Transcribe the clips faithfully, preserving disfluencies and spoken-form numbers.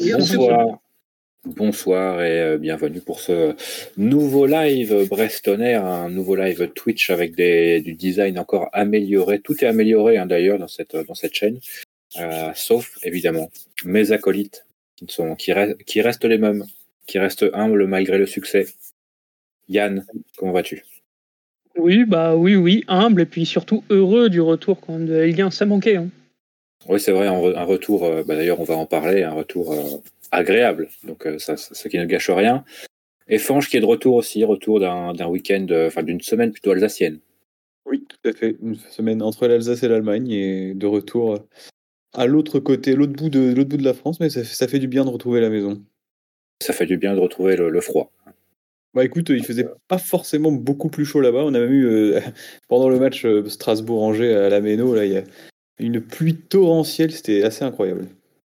Bonsoir. Bonsoir et euh, bienvenue pour ce nouveau live Brestonner, un nouveau live Twitch avec des, du design encore amélioré. Tout est amélioré hein, d'ailleurs dans cette, dans cette chaîne, euh, sauf évidemment mes acolytes qui, sont, qui, restent, qui restent les mêmes, qui restent humbles malgré le succès. Yann, comment vas-tu ? Oui, bah oui, oui, humble et puis surtout heureux du retour quand même de la Ligue un, ça manquait. Hein. Oui, c'est vrai, un, re, un retour, euh, bah, d'ailleurs on va en parler, un retour euh, agréable, donc euh, ça, ça, ça qui ne gâche rien. Et Fange qui est de retour aussi, retour d'un, d'un week-end, enfin d'une semaine plutôt alsacienne. Oui, tout à fait, une semaine entre l'Alsace et l'Allemagne et de retour à l'autre côté, l'autre bout de, l'autre bout de la France, mais ça, ça fait du bien de retrouver la maison. Ça fait du bien de retrouver le, le froid. Bah écoute, il faisait pas forcément beaucoup plus chaud là-bas. On a même eu, euh, pendant le match euh, Strasbourg-Angers à la Méno, là, il y a une pluie torrentielle, c'était assez incroyable.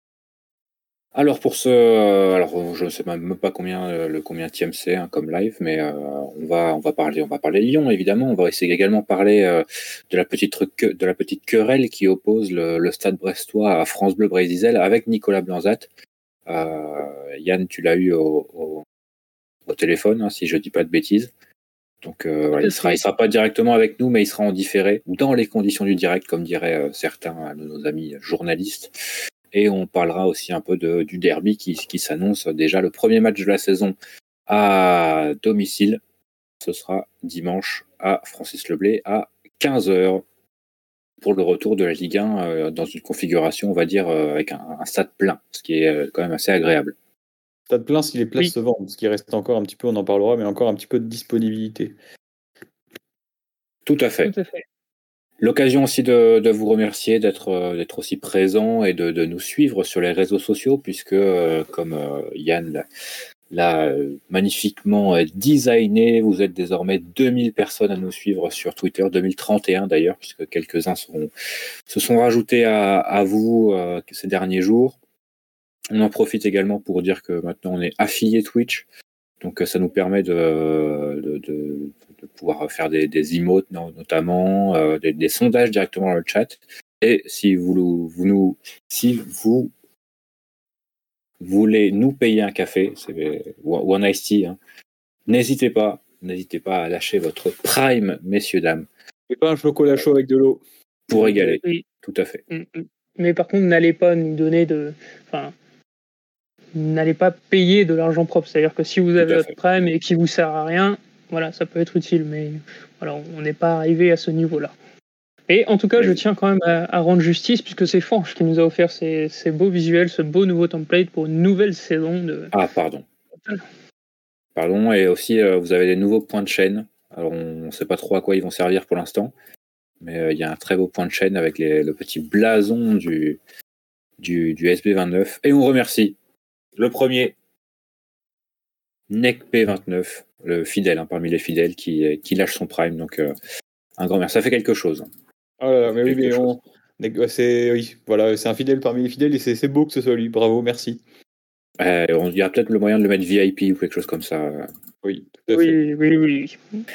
Alors pour ce, euh, alors je ne sais même pas combien euh, le combienième c'est hein, comme live, mais euh, on va on va parler on va parler Lyon évidemment. On va essayer également de parler euh, de la petite truc de la petite querelle qui oppose le, le Stade Brestois à France Bleu Brésil avec Nicolas Blanzat. Euh, Yann, tu l'as eu au, au, au téléphone hein, si je dis pas de bêtises. Donc euh, voilà, il sera il sera pas directement avec nous, mais il sera en différé ou dans les conditions du direct, comme diraient euh, certains de nos amis journalistes. Et on parlera aussi un peu de, du derby qui, qui s'annonce déjà le premier match de la saison à domicile. Ce sera dimanche à Francis Leblay à quinze heures pour le retour de la Ligue un euh, dans une configuration, on va dire, euh, avec un, un stade plein, ce qui est euh, quand même assez agréable. Stade plein si les places oui. se vendent, ce qui reste encore un petit peu, on en parlera, mais encore un petit peu de disponibilité. Tout à fait. Tout à fait. L'occasion aussi de, de vous remercier d'être, euh, d'être aussi présent et de, de nous suivre sur les réseaux sociaux, puisque, euh, comme euh, Yann l'a, l'a euh, magnifiquement euh, designé, vous êtes désormais deux mille personnes à nous suivre sur Twitter, deux mille trente et un d'ailleurs, puisque quelques-uns seront, se sont rajoutés à, à vous euh, ces derniers jours. On en profite également pour dire que maintenant on est affilié Twitch. Donc ça nous permet de, de, de, de pouvoir faire des, des emotes notamment, euh, des, des sondages directement dans le chat. Et si vous, vous nous, si vous voulez nous payer un café, c'est ou un iced tea, hein, n'hésitez pas, n'hésitez pas à lâcher votre prime, messieurs dames. Et pas un chocolat chaud avec de l'eau. Pour égaler. Oui. Tout à fait. Mais par contre, n'allez pas nous donner de, enfin. N'allez pas payer de l'argent propre. C'est-à-dire que si vous avez votre prime et qui vous sert à rien, voilà, ça peut être utile, mais voilà, on n'est pas arrivé à ce niveau-là. Et en tout cas, oui. je tiens quand même à, à rendre justice, puisque c'est Fange qui nous a offert ces, ces beaux visuels, ce beau nouveau template pour une nouvelle saison de... Ah, pardon. Pardon, et aussi, euh, vous avez des nouveaux points de chaîne. Alors, on ne sait pas trop à quoi ils vont servir pour l'instant, mais il euh, y a un très beau point de chaîne avec les, le petit blason du, du, du S B vingt-neuf. Et on remercie le premier, N E C P vingt-neuf, le fidèle, hein, parmi les fidèles, qui, qui lâche son prime. Donc, euh, un grand merci. Ça fait quelque chose. Oh là là, mais oui, mais on... c'est, oui, voilà, c'est un fidèle parmi les fidèles et c'est, c'est beau que ce soit lui. Bravo, merci. Euh, on y a peut-être le moyen de le mettre V I P ou quelque chose comme ça. Oui, tout à oui, fait. Oui, oui, oui.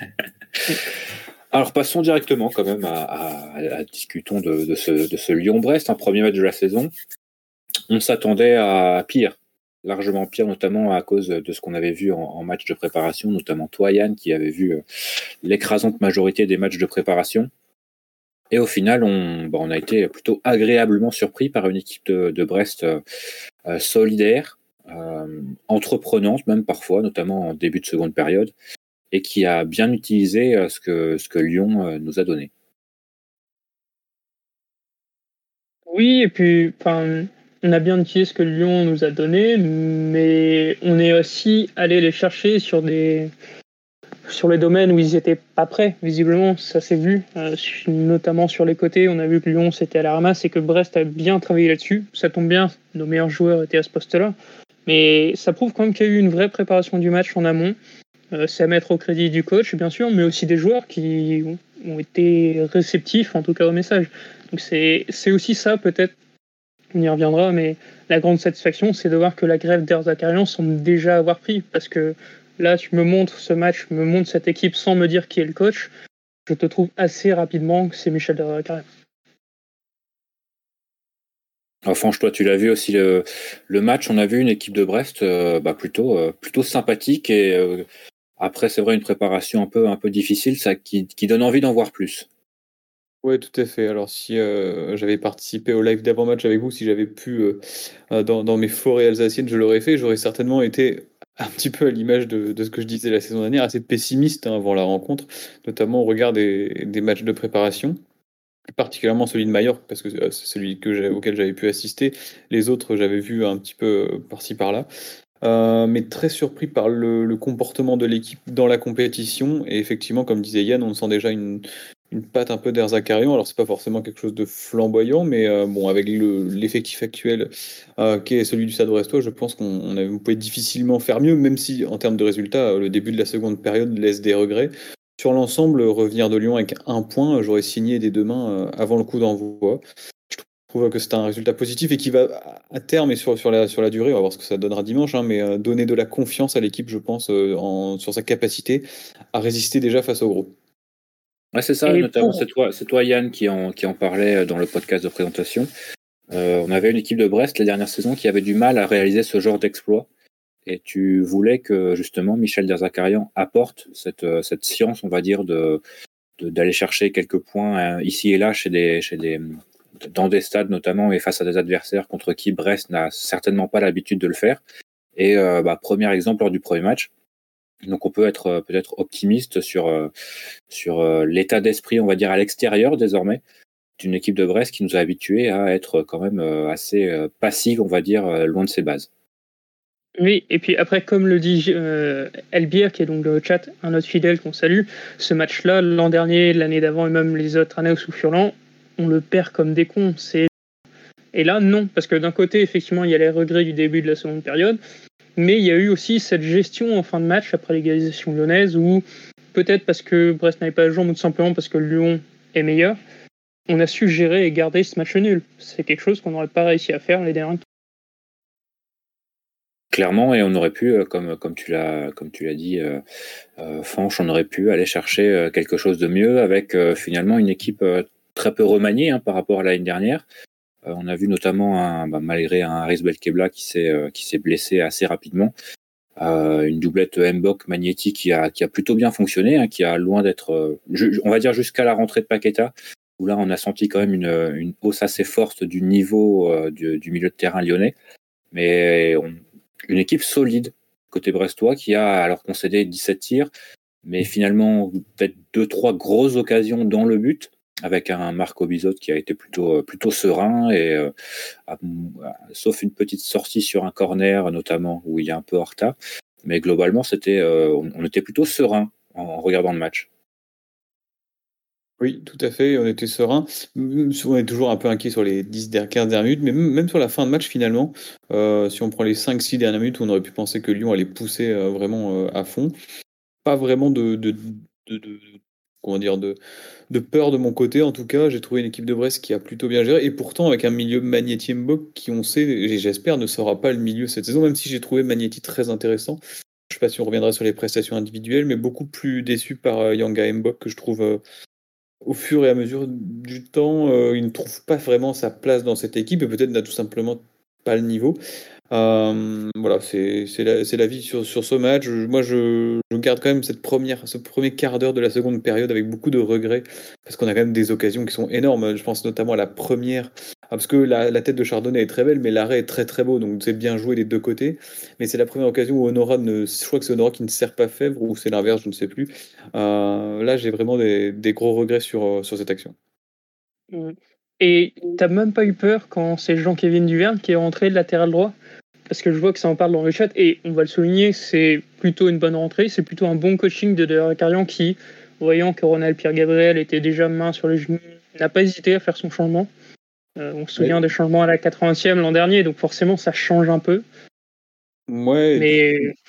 Alors, passons directement quand même à, à, à discutons de, de, ce, de ce Lyon-Brest, un premier match de la saison. On s'attendait à pire. Largement pire, notamment à cause de ce qu'on avait vu en, en match de préparation, notamment toi, Yann, qui avait vu l'écrasante majorité des matchs de préparation. Et au final, on, bon, on a été plutôt agréablement surpris par une équipe de, de Brest euh, euh, solidaire, euh, entreprenante même parfois, notamment en début de seconde période, et qui a bien utilisé euh, ce que, ce que Lyon euh, nous a donné. Oui, et puis, enfin... On a bien utilisé ce que Lyon nous a donné, mais on est aussi allé les chercher sur des sur les domaines où ils étaient pas prêts. Visiblement, ça s'est vu, euh, notamment sur les côtés. On a vu que Lyon c'était à la ramasse et que Brest a bien travaillé là-dessus. Ça tombe bien, nos meilleurs joueurs étaient à ce poste-là, mais ça prouve quand même qu'il y a eu une vraie préparation du match en amont. Euh, c'est à mettre au crédit du coach, bien sûr, mais aussi des joueurs qui ont été réceptifs, en tout cas au message. Donc c'est c'est aussi ça peut-être. On y reviendra, mais la grande satisfaction, c'est de voir que la grève d'Her Zakarian semble déjà avoir pris, parce que là, tu me montres ce match, me montres cette équipe sans me dire qui est le coach, je te trouve assez rapidement que c'est Michel d'Her Zakarian. Enfin, toi, tu l'as vu aussi le, le match. On a vu une équipe de Brest euh, bah, plutôt, euh, plutôt sympathique et euh, après, c'est vrai, une préparation un peu, un peu difficile, ça qui, qui donne envie d'en voir plus. Ouais, tout à fait. Alors, si euh, j'avais participé au live d'avant-match avec vous, si j'avais pu, euh, euh, dans, dans mes forêts alsaciennes, je l'aurais fait. J'aurais certainement été un petit peu à l'image de, de ce que je disais la saison dernière, assez pessimiste hein, avant la rencontre, notamment au regard des, des matchs de préparation, particulièrement celui de Mallorca, parce que euh, c'est celui que j'ai- auquel j'avais pu assister. Les autres, j'avais vu un petit peu euh, par-ci par-là. Euh, mais très surpris par le, le comportement de l'équipe dans la compétition. Et effectivement, comme disait Yann, on sent déjà une, une patte un peu d'Erzakarian. Alors, c'est pas forcément quelque chose de flamboyant, mais euh, bon, avec le, l'effectif actuel euh, qui est celui du Stade Brestois, je pense qu'on on a- on pouvait difficilement faire mieux, même si en termes de résultats, euh, le début de la seconde période laisse des regrets. Sur l'ensemble, revenir de Lyon avec un point, j'aurais signé des deux mains euh, avant le coup d'envoi. Je trouve que c'est un résultat positif et qui va à terme et sur, sur, la, sur la durée, on va voir ce que ça donnera dimanche, hein, mais euh, donner de la confiance à l'équipe, je pense, euh, en, sur sa capacité à résister déjà face au gros. Ouais, c'est ça, Et notamment, pour c'est toi, c'est toi, Yann, qui en, qui en parlait dans le podcast de présentation. Euh, on avait une équipe de Brest la dernière saison qui avait du mal à réaliser ce genre d'exploit. Et tu voulais que, justement, Michel Derzakarian apporte cette, cette science, on va dire, de, de- d'aller chercher quelques points hein, ici et là chez des, chez des, dans des stades notamment et face à des adversaires contre qui Brest n'a certainement pas l'habitude de le faire. Et euh, bah, premier exemple lors du premier match. Donc on peut être euh, peut-être optimiste sur, euh, sur euh, l'état d'esprit, on va dire, à l'extérieur désormais, d'une équipe de Brest qui nous a habitués à être quand même euh, assez euh, passive, on va dire, euh, loin de ses bases. Oui, et puis après, comme le dit euh, Elbir, qui est donc dans le chat, un autre fidèle qu'on salue, ce match-là, l'an dernier, l'année d'avant et même les autres années sous Furlan, on le perd comme des cons. C'est... Et là, non, parce que d'un côté, effectivement, il y a les regrets du début de la seconde période, mais il y a eu aussi cette gestion en fin de match après l'égalisation lyonnaise où, peut-être parce que Brest n'avait pas le jambes ou tout simplement parce que Lyon est meilleur, on a su gérer et garder ce match nul. C'est quelque chose qu'on n'aurait pas réussi à faire les derniers. Clairement, et on aurait pu, euh, comme, comme tu l'as, comme tu l'as dit, euh, euh, Fanch, on aurait pu aller chercher euh, quelque chose de mieux avec euh, finalement une équipe euh, très peu remaniée hein, par rapport à l'année dernière. Euh, on a vu notamment, un, bah, malgré un Haris Belkebla qui s'est, euh, qui s'est blessé assez rapidement, euh, une doublette Mbok-Magnetti qui a, qui a plutôt bien fonctionné, hein, qui a loin d'être, euh, ju- on va dire jusqu'à la rentrée de Paqueta, où là on a senti quand même une, une hausse assez forte du niveau euh, du, du milieu de terrain lyonnais. Mais on, une équipe solide côté brestois qui a alors concédé dix-sept tirs, mais finalement peut-être deux trois grosses occasions dans le but avec un Marco Bizot qui a été plutôt plutôt serein et euh, à, sauf une petite sortie sur un corner notamment où il est un peu en retard, mais globalement c'était euh, on, on était plutôt serein en, en regardant le match. Oui, tout à fait, on était serein. On est toujours un peu inquiet sur les dix quinze dernières minutes, mais même sur la fin de match finalement, euh, si on prend les cinq six dernières minutes, on aurait pu penser que Lyon allait pousser euh, vraiment euh, à fond. Pas vraiment de, de, de, de- comment dire, de, de peur de mon côté, en tout cas. J'ai trouvé une équipe de Brest qui a plutôt bien géré, et pourtant avec un milieu Magnetti Mbok qui, on sait, et j'espère, ne sera pas le milieu cette saison, même si j'ai trouvé Magnetti très intéressant. Je sais pas si on reviendra sur les prestations individuelles, mais beaucoup plus déçu par euh, Yanga Mbok, que je trouve, euh, au fur et à mesure du temps, euh, il ne trouve pas vraiment sa place dans cette équipe, et peut-être n'a tout simplement pas le niveau. Euh, voilà, c'est c'est la, c'est la vie sur, sur ce match. Je- moi, je, je garde quand même cette première, ce premier quart d'heure de la seconde période avec beaucoup de regrets, parce qu'on a quand même des occasions qui sont énormes. Je pense notamment à la première, ah, parce que la, la tête de Chardonnay est très belle, mais l'arrêt est très très beau, donc c'est bien joué des deux côtés. Mais c'est la première occasion où Honora ne, je crois que c'est Honora qui ne sert pas Fèvre, ou c'est l'inverse, je ne sais plus. Euh, là, j'ai vraiment des, des gros regrets sur, sur cette action. Et t'as même pas eu peur quand c'est Jean-Kévin Duverne qui est rentré de latéral droit? Parce que je vois que ça en parle dans le chat, et on va le souligner, c'est plutôt une bonne rentrée, c'est plutôt un bon coaching de Derzakarian qui, voyant que Ronald Pierre-Gabriel était déjà main sur les genoux, n'a pas hésité à faire son changement. Euh, on se souvient Ouais. des changements à la quatre-vingtième l'an dernier, donc forcément ça change un peu. Ouais, Mais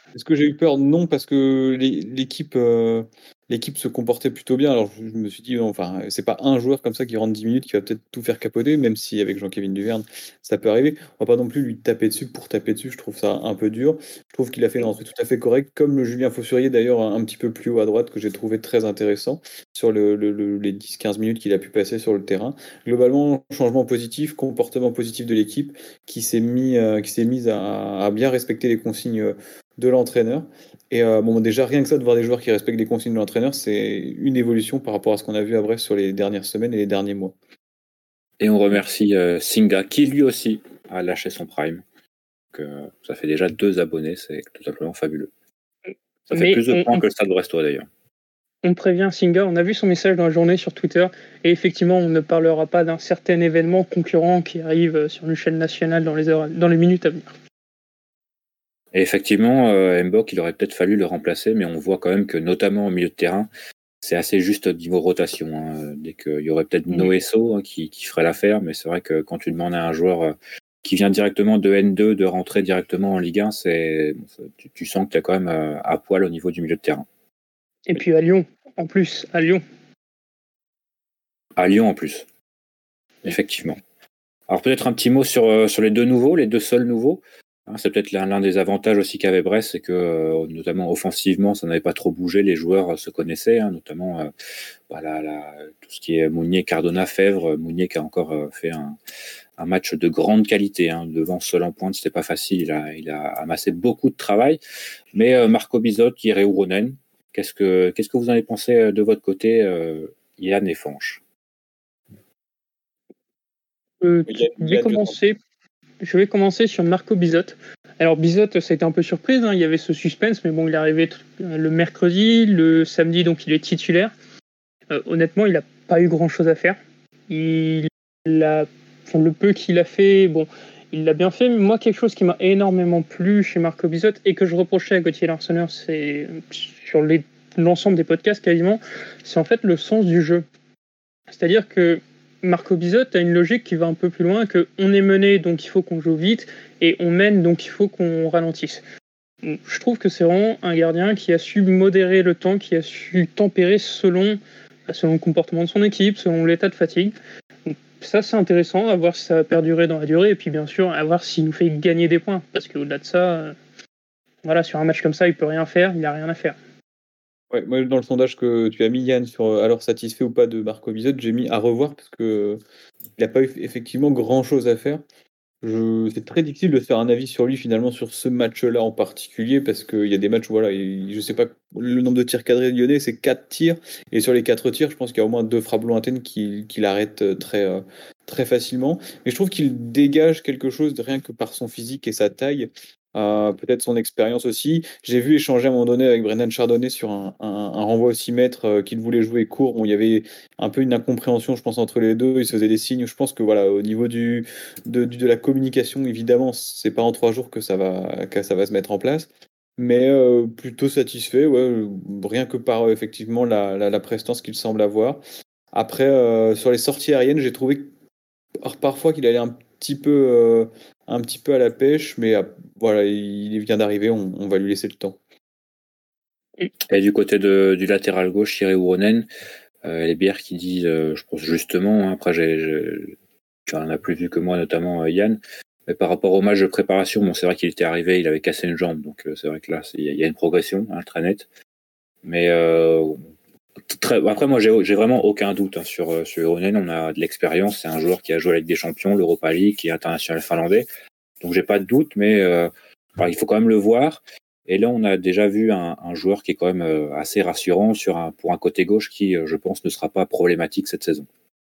Est-ce que j'ai eu peur? Non, parce que l'é- l'équipe, euh, l'équipe se comportait plutôt bien. Alors je, je me suis dit, non, enfin, c'est pas un joueur comme ça qui rentre dix minutes qui va peut-être tout faire capoter, même si avec Jean-Kévin Duverne, ça peut arriver. On va pas non plus lui taper dessus pour taper dessus. Je trouve ça un peu dur. Je trouve qu'il a fait une rentrée tout à fait correcte, comme le Julien Faussurier d'ailleurs, un, un petit peu plus haut à droite, que j'ai trouvé très intéressant sur le, le- le- les dix quinze minutes qu'il a pu passer sur le terrain. Globalement, changement positif, comportement positif de l'équipe qui s'est mis, euh, qui s'est mise à, à bien respecter les consignes euh, de l'entraîneur. Et euh, bon, déjà, rien que ça, de voir des joueurs qui respectent les consignes de l'entraîneur, c'est une évolution par rapport à ce qu'on a vu à Brest sur les dernières semaines et les derniers mois. Et on remercie euh, Singa, qui lui aussi a lâché son Prime. Donc, euh, ça fait déjà deux abonnés, c'est tout simplement fabuleux. Ça fait Mais plus de on, points on- que le Stade Brestois d'ailleurs. on prévient Singa, on a vu son message dans la journée sur Twitter, et effectivement, on ne parlera pas d'un certain événement concurrent qui arrive sur une chaîne nationale dans les, heures, dans les minutes à venir. Et effectivement, euh, Mbok, il aurait peut-être fallu le remplacer, mais on voit quand même que, notamment au milieu de terrain, c'est assez juste au niveau rotation. Hein. Dès qu'il y aurait peut-être Mhm. Noesso hein, qui, qui ferait l'affaire, mais c'est vrai que quand tu demandes à un joueur euh, qui vient directement de N deux de rentrer directement en Ligue un, c'est, tu, tu sens que tu es quand même euh, à poil au niveau du milieu de terrain. Et puis à Lyon, en plus, à Lyon. À Lyon en plus, effectivement. Alors peut-être un petit mot sur, euh, sur les deux nouveaux, les deux seuls nouveaux. Hein, c'est peut-être l'un, l'un des avantages aussi qu'avait Brest, c'est que euh, notamment offensivement, ça n'avait pas trop bougé, les joueurs euh, se connaissaient, hein, notamment euh, bah, la, la, tout ce qui est Mounier, Cardona, Fèvre. Mounier qui a encore euh, fait un, un match de grande qualité, hein, devant seul en pointe, c'était pas facile, il a, il a amassé beaucoup de travail. Mais euh, Marco Bizot, Jere Uronen, qu'est-ce que, qu'est-ce que vous en avez pensé euh, de votre côté, euh, Yann et Fanche? Euh, Yann, je vais Yann, je t'en prie. commencer. Je vais commencer sur Marco Bizot. Alors Bizot, ça a été un peu surprise, hein, il y avait ce suspense, mais bon, il est arrivé le mercredi, le samedi, donc il est titulaire. Euh, honnêtement, il n'a pas eu grand-chose à faire. Il a, enfin, le peu qu'il a fait, bon, il l'a bien fait. Mais moi, quelque chose qui m'a énormément plu chez Marco Bizot et que je reprochais à Gauthier Larsonneur, c'est sur les, l'ensemble des podcasts quasiment, c'est en fait le sens du jeu. C'est-à-dire que Marco Bizot a une logique qui va un peu plus loin que on est mené, donc il faut qu'on joue vite, et on mène, donc il faut qu'on ralentisse. Je trouve que c'est vraiment un gardien qui a su modérer le temps, qui a su tempérer selon, selon le comportement de son équipe, selon l'état de fatigue. Donc ça, c'est intéressant, à voir si ça va perdurer dans la durée, et puis bien sûr, à voir s'il nous fait gagner des points. Parce qu'au-delà de ça, euh, voilà, sur un match comme ça, il peut rien faire, il n'a rien à faire. Ouais, moi, dans le sondage que tu as mis, Yann, sur euh, alors satisfait ou pas de Marco Bizot, j'ai mis à revoir parce que il n'a pas eu effectivement grand-chose à faire. Je... C'est très difficile de faire un avis sur lui finalement sur ce match-là en particulier parce qu'il y a des matchs où voilà, il- je sais pas le nombre de tirs cadrés lyonnais, c'est quatre tirs et sur les quatre tirs, je pense qu'il y a au moins deux frappes lointaines qui, qui l'arrêtent euh, très, euh, très facilement. Mais je trouve qu'il dégage quelque chose de rien que par son physique et sa taille. Euh, peut-être son expérience aussi. J'ai vu échanger à un moment donné avec Brendan Chardonnay sur un, un, un renvoi au six mètres euh, qu'il voulait jouer court. Bon, il y avait un peu une incompréhension, je pense, entre les deux. Ils se faisaient des signes. Je pense que voilà, au niveau du, de, de la communication, évidemment, c'est pas en trois jours que ça va, que ça va se mettre en place. Mais euh, plutôt satisfait, ouais, rien que par euh, effectivement la, la, la prestance qu'il semble avoir. Après, euh, sur les sorties aériennes, j'ai trouvé par- parfois qu'il allait un petit peu, euh, un petit peu à la pêche, mais euh, voilà, il vient d'arriver, on, on va lui laisser le temps. Et du côté de, du latéral gauche, Jere Uronen, euh, les bières qui disent, euh, je pense justement, hein, après j'ai, j'ai, tu en as plus vu que moi, notamment euh, Yann, mais par rapport au match de préparation, bon, c'est vrai qu'il était arrivé, il avait cassé une jambe, donc euh, c'est vrai que là, il y, y a une progression, hein, très nette. Mais euh, très, après, moi, j'ai, j'ai vraiment aucun doute hein, sur, euh, sur Uronen, on a de l'expérience, c'est un joueur qui a joué avec des champions, l'Europa League, qui est international finlandais, donc j'ai pas de doute, mais euh, alors, il faut quand même le voir. Et là, on a déjà vu un, un joueur qui est quand même euh, assez rassurant sur un, pour un côté gauche qui, euh, je pense, ne sera pas problématique cette saison.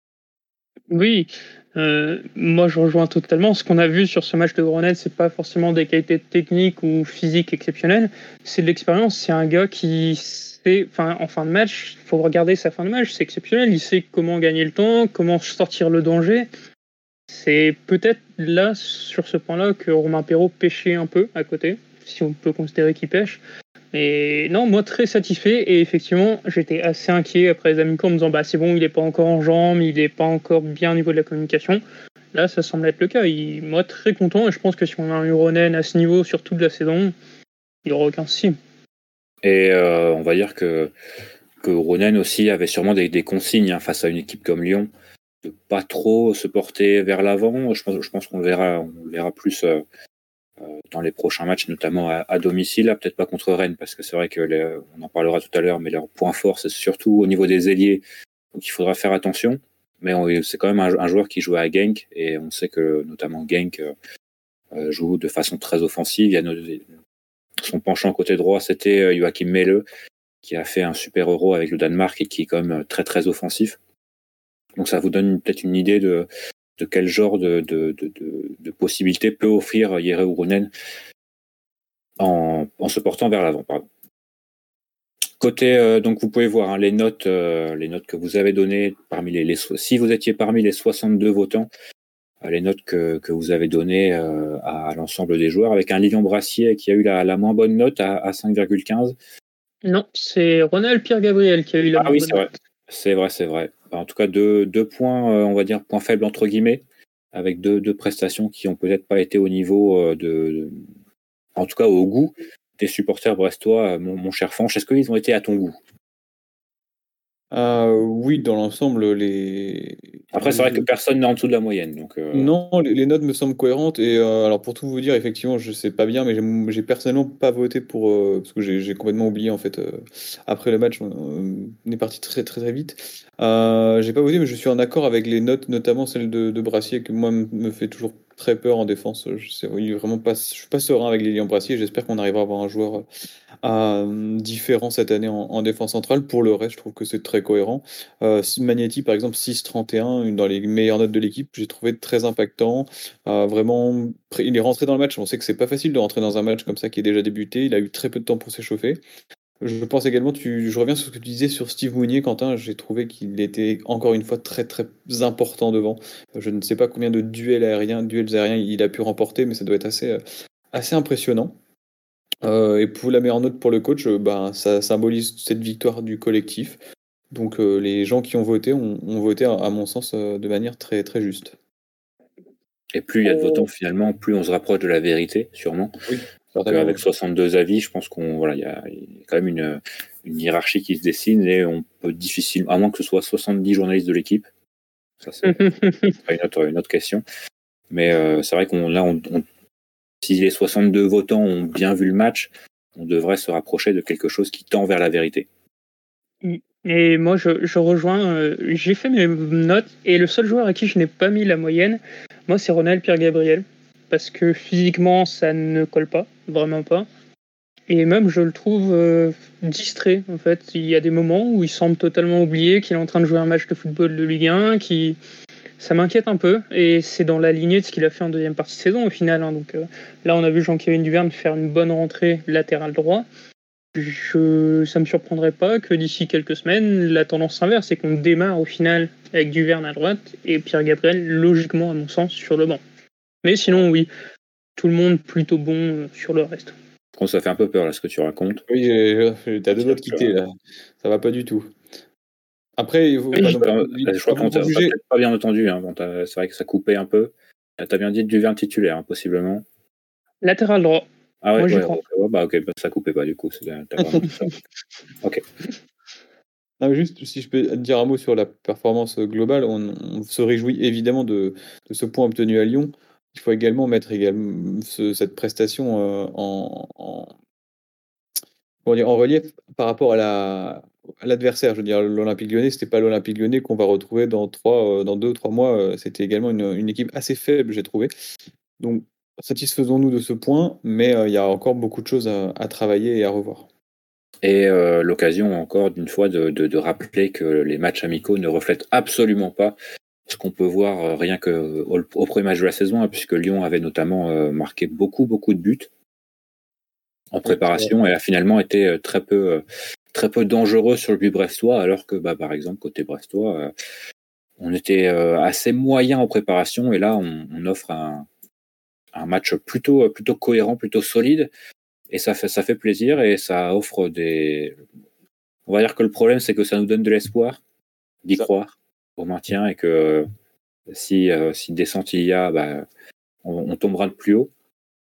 Oui, euh, moi je rejoins totalement. Ce qu'on a vu sur ce match de Grenade, c'est pas forcément des qualités techniques ou physiques exceptionnelles, c'est de l'expérience. C'est un gars qui sait, enfin, en fin de match, il faut regarder sa fin de match, c'est exceptionnel. Il sait comment gagner le temps, comment sortir le danger. C'est peut-être là, sur ce point-là, que Romain Perrault pêchait un peu à côté, si on peut considérer qu'il pêche. Et non, moi très satisfait. Et effectivement, j'étais assez inquiet après les amicaux en me disant bah c'est bon, il n'est pas encore en jambes, il n'est pas encore bien au niveau de la communication. Là, ça semble être le cas. Il, moi très content et je pense que si on a un Euronen à ce niveau sur toute la saison, il n'y aura aucun souci. Et euh, on va dire que, que Ronen aussi avait sûrement des, des consignes hein, face à une équipe comme Lyon, de pas trop se porter vers l'avant. Je pense, je pense qu'on le verra, on le verra plus euh, dans les prochains matchs, notamment à, à domicile, là, peut-être pas contre Rennes, parce que c'est vrai que les, on en parlera tout à l'heure, mais leur point fort, c'est surtout au niveau des ailiers, donc il faudra faire attention. Mais on, c'est quand même un, un joueur qui jouait à Genk, et on sait que notamment Genk euh, joue de façon très offensive. Il y a nos, son penchant côté droit, c'était Joachim Melle, qui a fait un super Euro avec le Danemark et qui est quand même très très offensif. Donc ça vous donne peut-être une idée de, de quel genre de, de, de, de, de possibilités peut offrir Jere Urunen en, en se portant vers l'avant. Pardon. Côté, euh, donc vous pouvez voir hein, les notes, euh, les notes que vous avez données parmi les, les si vous étiez parmi les soixante-deux votants, euh, les notes que, que vous avez données euh, à, à l'ensemble des joueurs, avec un Lilian Brassier qui a eu la, la moins bonne note à, à cinq virgule quinze. Non, c'est Ronald Pierre-Gabriel qui a eu la ah, moins oui, bonne c'est note. vrai. C'est vrai, c'est vrai. En tout cas, deux, deux points, euh, on va dire, points faibles entre guillemets, avec deux, deux prestations qui ont peut-être pas été au niveau euh, de, de, en tout cas au goût des supporters brestois, mon, mon cher Fanch. Est-ce qu'ils ont été à ton goût? Euh, oui, dans l'ensemble, les. Après, c'est vrai que personne n'est en dessous de la moyenne. Donc, euh... Non, les, les notes me semblent cohérentes. Et euh, alors, pour tout vous dire, effectivement, je sais pas bien, mais j'ai, j'ai personnellement pas voté pour. Euh, parce que j'ai, j'ai complètement oublié, en fait. Euh, après le match, on, on est parti très, très, très vite. Euh, j'ai pas voté, mais je suis en accord avec les notes, notamment celle de, de Brassier, que moi me fait toujours très peur en défense. Je sais, il est vraiment pas, je suis pas serein avec Lilian Brassier. J'espère qu'on arrivera à avoir un joueur euh, différent cette année en, en défense centrale. Pour le reste, je trouve que c'est très cohérent. Euh, Magnetti, par exemple, six trente et un, une dans les meilleures notes de l'équipe, j'ai trouvé très impactant. Euh, vraiment, il est rentré dans le match. On sait que c'est pas facile de rentrer dans un match comme ça qui est déjà débuté. Il a eu très peu de temps pour s'échauffer. Je pense également, tu, je reviens sur ce que tu disais sur Steve Mounier, Quentin. J'ai trouvé qu'il était encore une fois très très important devant. Je ne sais pas combien de duels aériens, duels aériens il a pu remporter, mais ça doit être assez, assez impressionnant. Euh, et pour la meilleure note pour le coach, euh, ben, ça symbolise cette victoire du collectif. Donc euh, les gens qui ont voté ont, ont voté, à, à mon sens, euh, de manière très, très juste. Et plus il y a de votants finalement, plus on se rapproche de la vérité, sûrement. Oui, Donc, avec soixante-deux avis, je pense qu'on voilà, il y, a, il y a quand même une, une hiérarchie qui se dessine et on peut difficilement, à moins que ce soit soixante-dix journalistes de l'équipe, ça c'est une autre, une autre question. Mais euh, c'est vrai qu'on là, on, on, si les soixante-deux votants ont bien vu le match, on devrait se rapprocher de quelque chose qui tend vers la vérité. Et moi, je, je rejoins, euh, j'ai fait mes notes, et le seul joueur à qui je n'ai pas mis la moyenne, moi, c'est Ronald Pierre-Gabriel, parce que physiquement, ça ne colle pas, vraiment pas. Et même, je le trouve euh, distrait, en fait. Il y a des moments où il semble totalement oublier qu'il est en train de jouer un match de football de Ligue un, qui... ça m'inquiète un peu, et c'est dans la lignée de ce qu'il a fait en deuxième partie de saison, au final. Hein. Donc euh, là, on a vu Jean-Kévin Duverne faire une bonne rentrée latéral droit. Je, ça ne me surprendrait pas que d'ici quelques semaines, la tendance s'inverse, c'est qu'on démarre au final avec Duverne à droite et Pierre-Gabriel, logiquement, à mon sens, sur le banc. Mais sinon, oui, tout le monde plutôt bon sur le reste. Je pense que ça fait un peu peur, là, ce que tu racontes. Oui, t'as deux doigts de quitter, là. Ça va pas du tout. Après, il faut oui, pas, non, je, je crois qu'on t'a peut-être pas bien entendu. Hein. Bon, c'est vrai que ça coupait un peu. T'as bien dit Duverne titulaire, hein, possiblement. Latéral droit. Ah ouais, Moi, ouais, ouais, ouais, bah ok, bah, ça coupait pas du coup. C'est, t'as vraiment ça. Ok. Non, juste, si je peux dire un mot sur la performance globale, on, on se réjouit évidemment de, de, ce point obtenu à Lyon. Il faut également mettre également ce, cette prestation euh, en, en, comment dire, en relief par rapport à, la, à l'adversaire. Je veux dire, l'Olympique Lyonnais, c'était pas l'Olympique Lyonnais qu'on va retrouver dans, trois, euh, dans deux ou trois mois. C'était également une, une équipe assez faible, j'ai trouvé. Donc, satisfaisons-nous de ce point, mais euh, il y a encore beaucoup de choses à, à travailler et à revoir. Et euh, l'occasion encore d'une fois de, de, de rappeler que les matchs amicaux ne reflètent absolument pas ce qu'on peut voir euh, rien que au, au premier match de la saison, hein, puisque Lyon avait notamment euh, marqué beaucoup beaucoup de buts en préparation et a finalement été très peu euh, très peu dangereux sur le but brestois, alors que bah, par exemple côté brestois, euh, on était euh, assez moyen en préparation et là on, on offre un, un match plutôt plutôt cohérent, plutôt solide. Et ça fait, ça fait plaisir et ça offre des. On va dire que le problème, c'est que ça nous donne de l'espoir d'y ça. croire au maintien et que si, euh, si descente il y a, bah, on, on tombera de plus haut.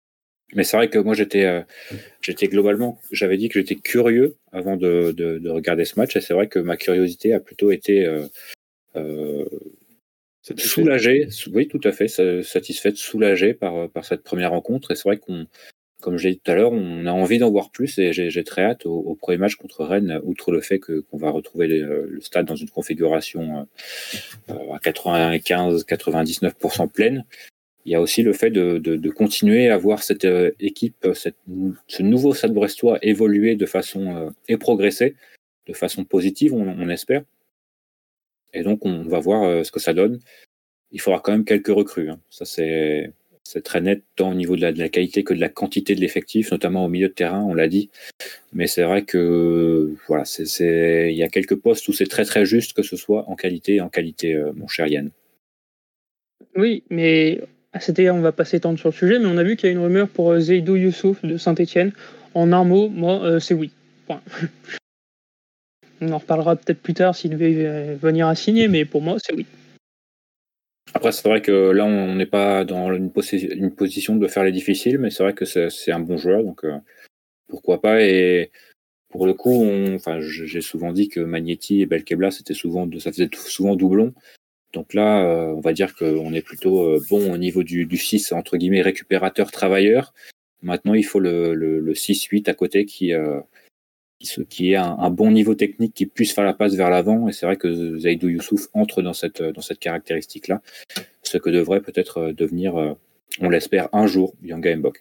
Mais c'est vrai que moi, j'étais, euh, j'étais globalement, j'avais dit que j'étais curieux avant de, de, de regarder ce match, et c'est vrai que ma curiosité a plutôt été euh, euh, soulagée, oui, tout à fait, satisfaite, soulagée par, par cette première rencontre. Et c'est vrai qu'on, comme je l'ai dit tout à l'heure, on a envie d'en voir plus, et j'ai, j'ai très hâte au, au premier match contre Rennes, outre le fait que, qu'on va retrouver les, le stade dans une configuration euh, à quatre-vingt-quinze à quatre-vingt-dix-neuf pour cent pleine. Il y a aussi le fait de, de, de continuer à voir cette euh, équipe, cette, ce nouveau Stade Brestois évoluer de façon euh, et progresser de façon positive, on, on espère. Et donc on va voir euh, ce que ça donne. Il faudra quand même quelques recrues. Hein. Ça c'est, c'est très net tant au niveau de la, de la qualité que de la quantité de l'effectif, notamment au milieu de terrain, on l'a dit. Mais c'est vrai que voilà, c'est, c'est, il y a quelques postes où c'est très très juste que ce soit en qualité et en qualité, euh, mon cher Yann. Oui, mais à cet égard, on va pas s'étendre sur le sujet, mais on a vu qu'il y a une rumeur pour euh, Seydou Youssouf de Saint-Etienne. En un mot, moi, euh, c'est oui. Point. On en reparlera peut-être plus tard s'il devait venir à signer, mais pour moi, c'est oui. Après, c'est vrai que là, on n'est pas dans une, posi- une position de faire les difficiles, mais c'est vrai que c'est, c'est un bon joueur, donc euh, pourquoi pas. Et pour le coup, on, enfin, j'ai souvent dit que Magnetti et Belkebla, c'était souvent, ça faisait souvent doublon. Donc là, euh, on va dire qu'on est plutôt euh, bon au niveau du, du six, entre guillemets, récupérateur-travailleur. Maintenant, il faut le, le, le six huit à côté qui, euh, qui, qui ait un, un bon niveau technique, qui puisse faire la passe vers l'avant. Et c'est vrai que Seydou Youssouf entre dans cette, dans cette caractéristique-là, ce que devrait peut-être devenir, on l'espère, un jour, Yanga Mbok.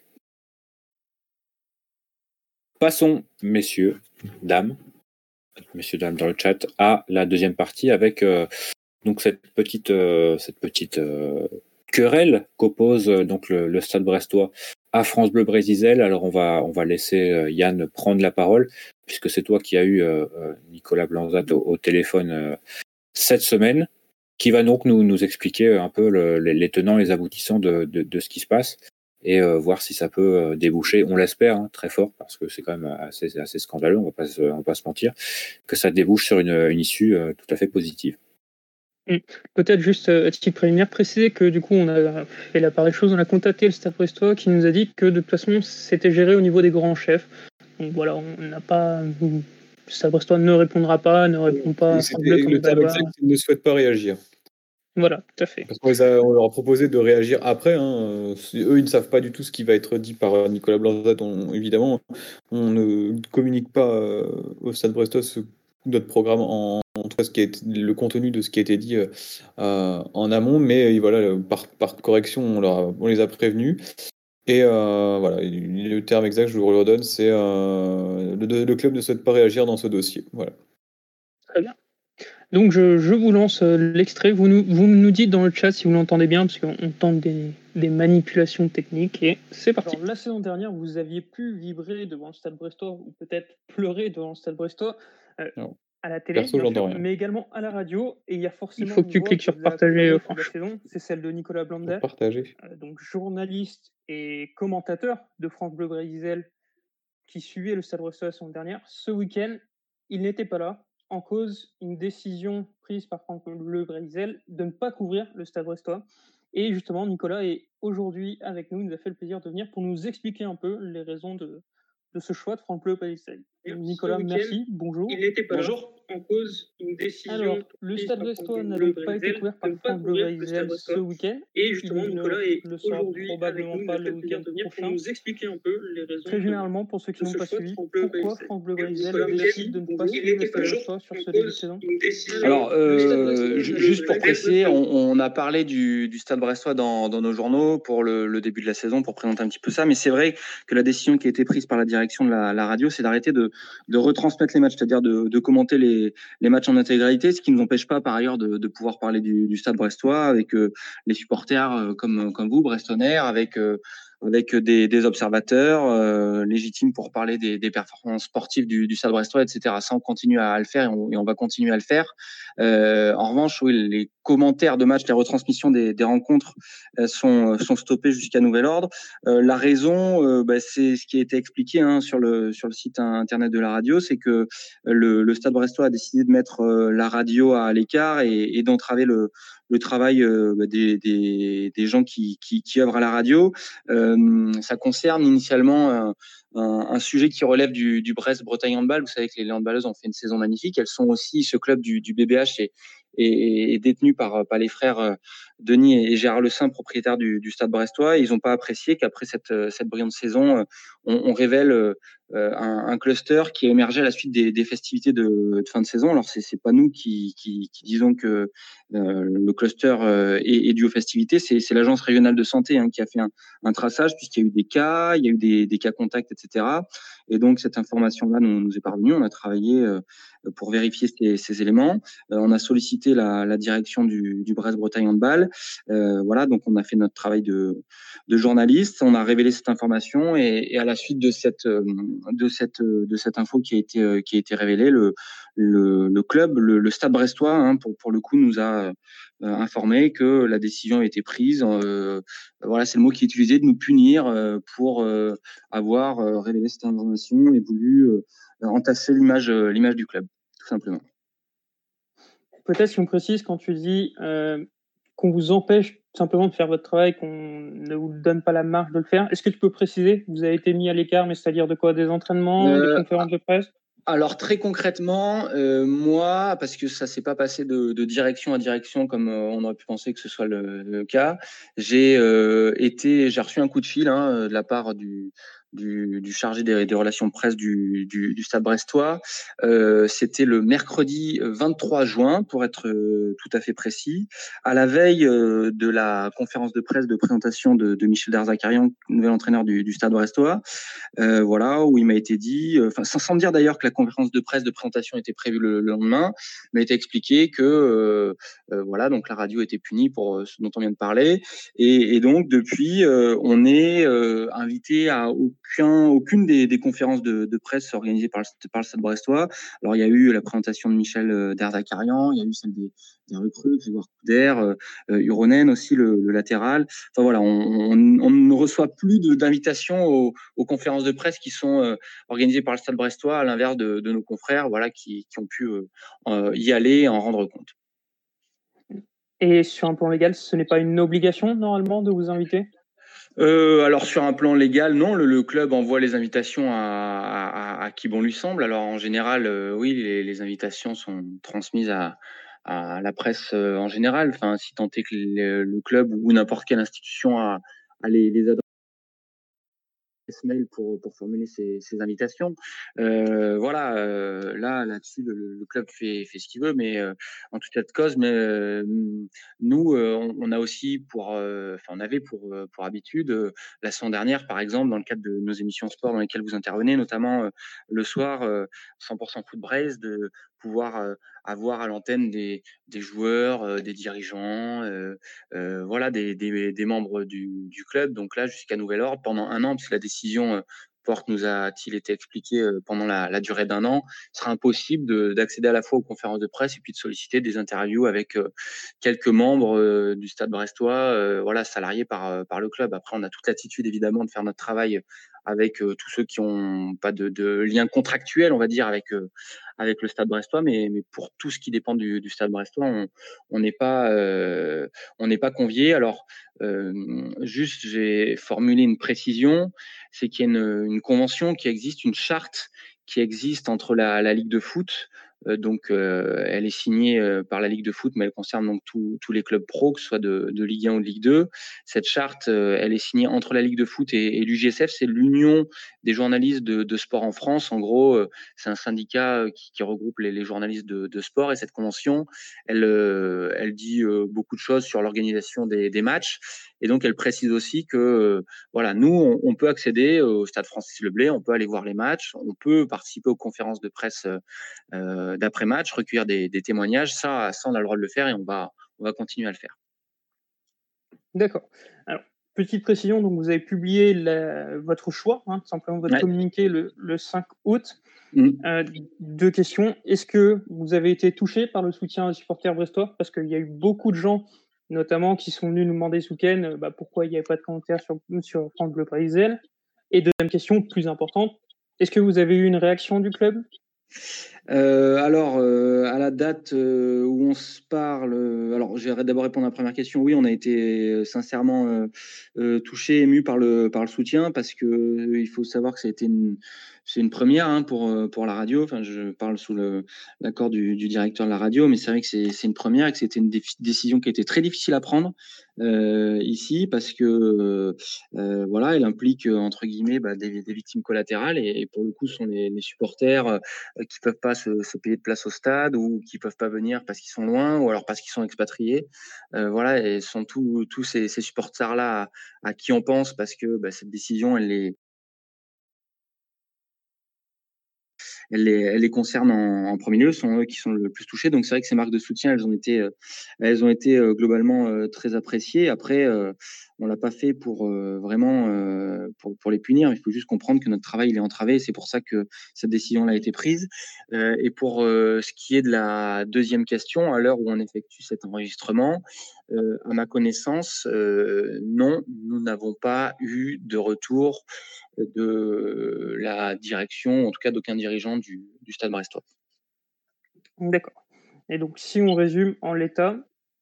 Passons, messieurs, dames, messieurs, dames dans le chat, à la deuxième partie avec euh, donc cette petite, euh, cette petite euh, querelle qu'oppose euh, donc le, le Stade Brestois à France Bleu Brésil. Alors on va, on va laisser euh, Yann prendre la parole, puisque c'est toi qui as eu euh, Nicolas Blanzat au, au téléphone euh, cette semaine, qui va donc nous, nous expliquer un peu le, les, les tenants et les aboutissants de, de, de ce qui se passe, et euh, voir si ça peut euh, déboucher, on l'espère, hein, très fort, parce que c'est quand même assez, assez scandaleux, on va pas se, on va pas se mentir, que ça débouche sur une, une issue euh, tout à fait positive. Peut-être juste à titre préliminaire, préciser que du coup on a fait la part des choses, on a contacté le Stade Brestois qui nous a dit que de toute façon c'était géré au niveau des grands chefs. Donc voilà, on n'a pas, le Stade Brestois ne répondra pas, ne répond pas. Bleu, comme le terme exact, il ne souhaite pas réagir. Voilà, tout à fait. Parce qu'on les a, on leur a proposé de réagir après. Hein. Eux, ils ne savent pas du tout ce qui va être dit par Nicolas Blanzat. On, évidemment, on ne communique pas euh, au Stade Brestois ce, notre programme, en, en tout cas ce qui est le contenu de ce qui a été dit euh, en amont. Mais voilà, par, par correction, on, leur a, on les a prévenus. Et euh, voilà, le terme exact, je vous le redonne, c'est euh, le, le club ne souhaite pas réagir dans ce dossier. Voilà. Très bien. Donc je, je vous lance l'extrait, vous nous, vous nous dites dans le chat si vous l'entendez bien, parce qu'on tente des, des manipulations techniques, et c'est parti. Alors, la saison dernière, vous aviez pu vibrer devant le Stade Brestois, ou peut-être pleurer devant le Stade Brestois, euh, à la télé, perso, bien sûr, mais également à la radio, et il y a forcément... Il faut que tu cliques sur partager, Franck. C'est celle de Nicolas Blanzat, euh, donc journaliste et commentateur de France Bleu Brésil, qui suivait le Stade Brestois la saison dernière. Ce week-end, il n'était pas là. En cause, une décision prise par France Bleu Brésil de ne pas couvrir le Stade Brestois. Et justement, Nicolas est aujourd'hui avec nous. Il nous a fait le plaisir de venir pour nous expliquer un peu les raisons de, de ce choix de France Bleu Brésil. Nicolas, merci. Bonjour. Il n'était pas Bonjour. Là. En cause, une décision. Alors, le Stade Brestois n'a donc pas été couvert par France Bleu Brésil ce week-end. Et justement, il Nicolas est le sera probablement pas le week-end prochain. Pour nous expliquer un peu les raisons. Très généralement, pour ceux qui n'ont pas suivi, pourquoi France Bleu Brésil décide de ne pas suivre le Stade Brestois sur ce début de saison? Alors, euh, juste pour préciser, on, on a parlé du, du Stade Brestois dans, dans nos journaux pour le, le début de la saison, pour présenter un petit peu ça, mais c'est vrai que la décision qui a été prise par la direction de la, la radio, c'est d'arrêter de, de retransmettre les matchs, c'est-à-dire de, de commenter les, les matchs en intégralité, ce qui ne nous empêche pas par ailleurs de, de pouvoir parler du, du Stade Brestois avec euh, les supporters euh, comme, comme vous, Brestonnaires, avec... Euh, avec des, des observateurs euh, légitimes pour parler des, des performances sportives du, du Stade Brestois, et cetera. Ça, on continue à, à le faire et on, et on va continuer à le faire. Euh, en revanche, oui, les commentaires de matchs, les retransmissions des, des rencontres euh, sont, sont stoppées jusqu'à nouvel ordre. Euh, la raison, euh, bah, c'est ce qui a été expliqué hein, sur, le, sur le site internet de la radio, c'est que le, le Stade Brestois a décidé de mettre euh, la radio à l'écart et, et d'entraver le, le travail euh, bah, des, des, des gens qui, qui, qui œuvrent à la radio. Euh, ça concerne initialement un, un, un sujet qui relève du, du Brest-Bretagne Handball. Vous savez que les handballeuses ont fait une saison magnifique. Elles sont aussi, ce club du, du B B H est, est, est détenu par, par les frères Denis et Gérard Le Saint, propriétaires du, du Stade Brestois. Ils n'ont pas apprécié qu'après cette, cette brillante saison, on, on révèle un, un cluster qui a émergé à la suite des, des festivités de, de fin de saison. Alors, c'est, c'est pas nous qui, qui, qui disons que euh, le cluster euh, est, est dû aux festivités, c'est, c'est l'agence régionale de santé hein, qui a fait un, un traçage puisqu'il y a eu des cas, il y a eu des, des cas contacts, et cetera. Et donc, cette information-là nous, nous est parvenue. On a travaillé euh, pour vérifier ces, ces éléments. Euh, on a sollicité la, la direction du, du Brest-Bretagne Handball. Euh, voilà, donc on a fait notre travail de, de journaliste. On a révélé cette information et, et à la suite de cette de cette de cette info qui a été qui a été révélée, le le, le club, le, le Stade Brestois, hein, pour pour le coup, nous a euh, informé que la décision a été prise. Euh, voilà, c'est le mot qui est utilisé, de nous punir euh, pour euh, avoir euh, révélé cette information et voulu euh, entasser l'image l'image du club, tout simplement. Peut-être si on précise quand tu dis euh, qu'on vous empêche simplement de faire votre travail, qu'on ne vous donne pas la marge de le faire, est-ce que tu peux préciser? Vous avez été mis à l'écart, mais c'est-à-dire de quoi? Des entraînements, euh, des conférences de presse? Alors très concrètement, euh, moi, parce que ça s'est pas passé de, de direction à direction comme euh, on aurait pu penser que ce soit le, le cas, j'ai euh, été, j'ai reçu un coup de fil hein, de la part du Du, du chargé des, des relations presse du, du, du Stade Brestois. Euh, c'était le mercredi vingt-trois juin, pour être euh, tout à fait précis, à la veille euh, de la conférence de presse de présentation de, de Michel Derzakarian, nouvel entraîneur du, du Stade Brestois. Euh, voilà, où il m'a été dit, enfin sans, sans me dire d'ailleurs que la conférence de presse de présentation était prévue le, le lendemain, il m'a été expliqué que euh, euh, voilà, donc la radio était punie pour ce dont on vient de parler, et, et donc depuis, euh, on est euh, invité à aucun, aucune des, des conférences de, de presse organisées par le, par le Stade Brestois. Alors il y a eu la présentation de Michel Derzakarian, il y a eu celle des, des recrues, Grégoire Couder, euh, Huronen aussi le, le latéral. Enfin voilà, on, on, on ne reçoit plus de, d'invitations aux, aux conférences de presse qui sont euh, organisées par le Stade Brestois, à l'inverse de, de nos confrères, voilà, qui, qui ont pu euh, y aller et en rendre compte. Et sur un plan légal, ce n'est pas une obligation normalement de vous inviter? Euh, alors sur un plan légal, non. Le, le club envoie les invitations à, à, à qui bon lui semble. Alors en général, euh, oui, les, les invitations sont transmises à, à la presse euh, en général. Enfin, si tant est que le, le club ou n'importe quelle institution a, a les, les adresses mail pour pour formuler ces, ces invitations. Euh, voilà, euh, là là-dessus le, le club fait fait ce qu'il veut, mais euh, en tout cas de cause. Mais euh, nous, euh, on, on a aussi pour, enfin euh, on avait pour pour habitude euh, la saison dernière, par exemple, dans le cadre de nos émissions sport dans lesquelles vous intervenez, notamment euh, le soir, euh, cent pour cent foot Braise, de pouvoir euh, avoir à l'antenne des des joueurs, euh, des dirigeants, euh, euh, voilà, des, des des membres du du club. Donc là, jusqu'à nouvel ordre, pendant un an, parce que la décision porte nous a-t-il été expliqué pendant la, la durée d'un an, il sera impossible de, d'accéder à la fois aux conférences de presse et puis de solliciter des interviews avec euh, quelques membres euh, du Stade Brestois, euh, voilà, salariés par par le club. Après, on a toute l'attitude évidemment de faire notre travail avec euh, tous ceux qui ont pas de, de lien contractuel, on va dire, avec euh, avec le Stade Brestois, mais, mais pour tout ce qui dépend du, du Stade Brestois, on on n'est pas euh, on n'est pas convié. Alors euh, juste, j'ai formulé une précision, c'est qu'il y a une, une convention qui existe, une charte qui existe entre la, la Ligue de foot. Euh, donc, euh, elle est signée euh, par la Ligue de foot, mais elle concerne donc tous tous les clubs pro, que ce soit de, de Ligue un ou de Ligue deux. Cette charte, euh, elle est signée entre la Ligue de foot et, et l'U J S F, c'est l'Union des journalistes de, de sport en France. En gros, euh, c'est un syndicat euh, qui, qui regroupe les, les journalistes de, de sport. Et cette convention, elle, euh, elle dit euh, beaucoup de choses sur l'organisation des, des matchs. Et donc, elle précise aussi que, euh, voilà, nous, on, on peut accéder au Stade Francis Leblay, on peut aller voir les matchs, on peut participer aux conférences de presse euh, d'après-match, recueillir des, des témoignages. Ça, ça, on a le droit de le faire et on va, on va continuer à le faire. D'accord. Alors, petite précision, donc vous avez publié la, votre choix, hein, simplement votre Ouais. communiqué le, le cinq août. Mm. Euh, deux questions. Est-ce que vous avez été touché par le soutien des supporters brestois? Parce qu'il y a eu beaucoup de gens, notamment, qui sont venus nous demander ce week-end euh, bah, pourquoi il n'y avait pas de commentaires sur, sur France Bleu Brésil. Et deuxième question, plus importante, est-ce que vous avez eu une réaction du club? Euh, alors, euh, à la date euh, où on se parle, euh, alors je vais d'abord répondre à la première question. Oui, on a été euh, sincèrement euh, euh, touché, ému par le par le soutien, parce que euh, il faut savoir que ça a été une c'est une première hein, pour euh, pour la radio. Enfin, je parle sous le l'accord du, du directeur de la radio, mais c'est vrai que c'est c'est une première et que c'était une dé- décision qui était très difficile à prendre euh, ici, parce que euh, euh, voilà, elle implique euh, entre guillemets bah, des, des victimes collatérales, et, et pour le coup, ce sont les, les supporters euh, qui peuvent pas se, se payer de place au stade, ou qui peuvent pas venir parce qu'ils sont loin, ou alors parce qu'ils sont expatriés. Euh, voilà, et ce sont tous tous ces, ces supporters là à, à qui on pense, parce que bah, cette décision, elle est elle les, elle les concerne en, en premier lieu, ce sont eux qui sont le plus touchés. Donc c'est vrai que ces marques de soutien, elles ont été, euh, elles ont été euh, globalement euh, très appréciées. Après, euh, on l'a pas fait pour euh, vraiment euh, pour, pour les punir. Il faut juste comprendre que notre travail il est entravé. C'est pour ça que cette décision-là a été prise. Euh, et pour euh, ce qui est de la deuxième question, à l'heure où on effectue cet enregistrement, euh, à ma connaissance, euh, non, nous n'avons pas eu de retour de la direction, en tout cas d'aucun dirigeant du, du Stade brestois. D'accord. Et donc, si on résume en l'état,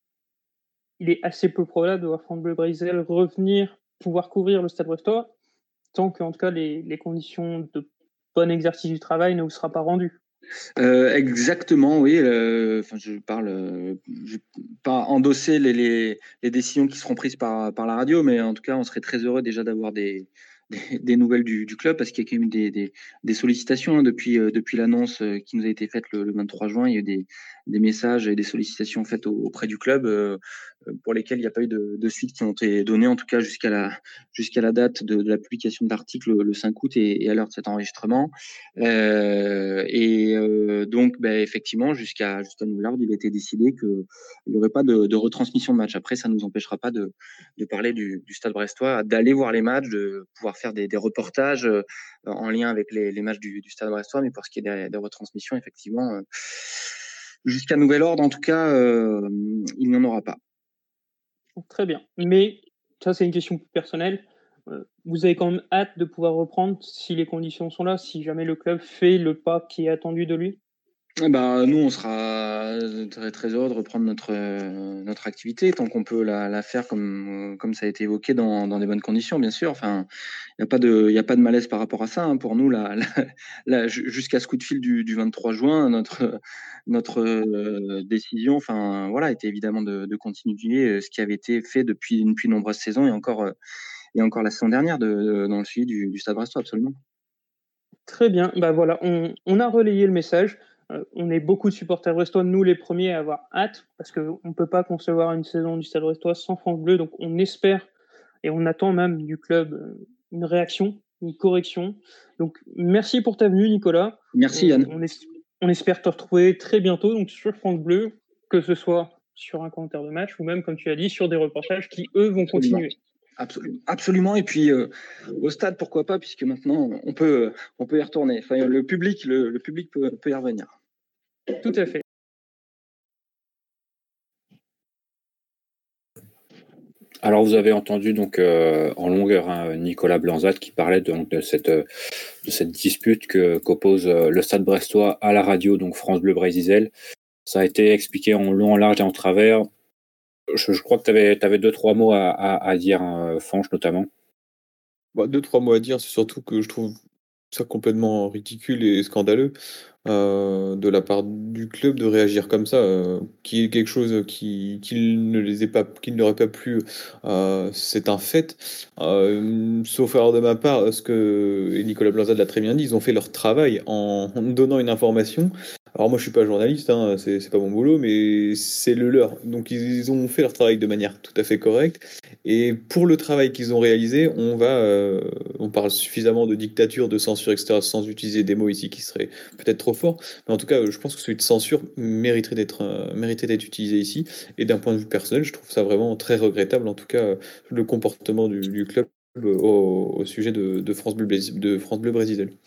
il est assez peu probable de voir France Bleu Brésil revenir pouvoir couvrir le Stade brestois, tant qu'en tout cas les, les conditions de bon exercice du travail ne vous sera pas rendues. Euh, exactement, oui. Euh, enfin, je parle, euh, je vais pas endosser les, les, les décisions qui seront prises par, par la radio, mais en tout cas, on serait très heureux déjà d'avoir des, des, des nouvelles du, du club, parce qu'il y a quand même eu des, des, des sollicitations hein, depuis, euh, depuis l'annonce euh, qui nous a été faite le, le vingt-trois juin. Il y a eu des, des messages et des sollicitations faites au, auprès du club euh, pour lesquelles il n'y a pas eu de, de suite qui ont été données, en tout cas jusqu'à la, jusqu'à la date de, de la publication de l'article le cinq août et, et à l'heure de cet enregistrement. Euh, et euh, donc, ben, effectivement, jusqu'à jusqu'à nouvel ordre, il a été décidé qu'il n'y aurait pas de, de retransmission de match. Après, ça ne nous empêchera pas de, de parler du, du Stade brestois, d'aller voir les matchs, de pouvoir faire des, des reportages euh, en lien avec les, les matchs du, du Stade brestois. Mais pour ce qui est des, des retransmissions, effectivement, euh, jusqu'à nouvel ordre, en tout cas, euh, il n'y en aura pas. Très bien. Mais ça, c'est une question plus personnelle. Euh, vous avez quand même hâte de pouvoir reprendre si les conditions sont là, si jamais le club fait le pas qui est attendu de lui? Bah, nous, on sera très, très heureux de reprendre notre, euh, notre activité tant qu'on peut la, la faire comme, comme ça a été évoqué dans, dans des bonnes conditions, bien sûr. Enfin, il n'y a pas de, il a pas de malaise par rapport à ça. Hein. Pour nous, la, la, la, jusqu'à ce coup de fil du, du vingt-trois juin, notre, notre euh, décision, enfin, voilà, était évidemment de, de continuer ce qui avait été fait depuis, depuis de nombreuses saisons et encore, et encore la saison dernière de, de, dans le suivi du, du Stade brestois, absolument. Très bien. Bah voilà, on, on a relayé le message. Euh, on est beaucoup de supporters brestois, nous les premiers à avoir hâte, parce qu'on ne peut pas concevoir une saison du Stade brestois sans France Bleu. Donc on espère et on attend même du club euh, une réaction, une correction. Donc merci pour ta venue, Nicolas. Merci, on, Yann. On, es, on espère te retrouver très bientôt donc, sur France Bleu, que ce soit sur un commentaire de match ou même, comme tu as dit, sur des reportages qui, eux, vont Absolument. continuer. Absolument, absolument. Et puis euh, au stade, pourquoi pas, puisque maintenant on peut, on peut y retourner. Enfin, le public, le, le public peut, peut y revenir. Tout à fait. Alors vous avez entendu donc euh, en longueur hein, Nicolas Blanzat qui parlait de, donc, de cette de cette dispute que qu'oppose euh, le Stade brestois à la radio donc France Bleu Brésil. Ça a été expliqué en long, en large et en travers. Je, je crois que tu avais, tu avais deux trois mots à, à, à dire, hein, Fanche notamment. Bah, deux, trois mots à dire, c'est surtout que je trouve ça complètement ridicule et scandaleux euh, de la part du club de réagir comme ça, euh, qui est quelque chose qui qu'il ne les ait pas, qui ne leur ait pas plu, euh, c'est un fait. Euh, sauf erreur de ma part, ce que et Nicolas Blanzat l'a très bien dit, ils ont fait leur travail en, en donnant une information. Alors moi je suis pas journaliste, hein, c'est c'est pas mon boulot, mais c'est le leur. Donc ils ont fait leur travail de manière tout à fait correcte. Et pour le travail qu'ils ont réalisé, on va, euh, on parle suffisamment de dictature, de censure, et cetera, sans utiliser des mots ici qui seraient peut-être trop forts. Mais en tout cas, je pense que celui de censure mériterait d'être, euh, mériterait d'être utilisé ici. Et d'un point de vue personnel, je trouve ça vraiment très regrettable, en tout cas, le comportement du, du club au, au sujet de, de France Bleu, de France Bleu Brésil.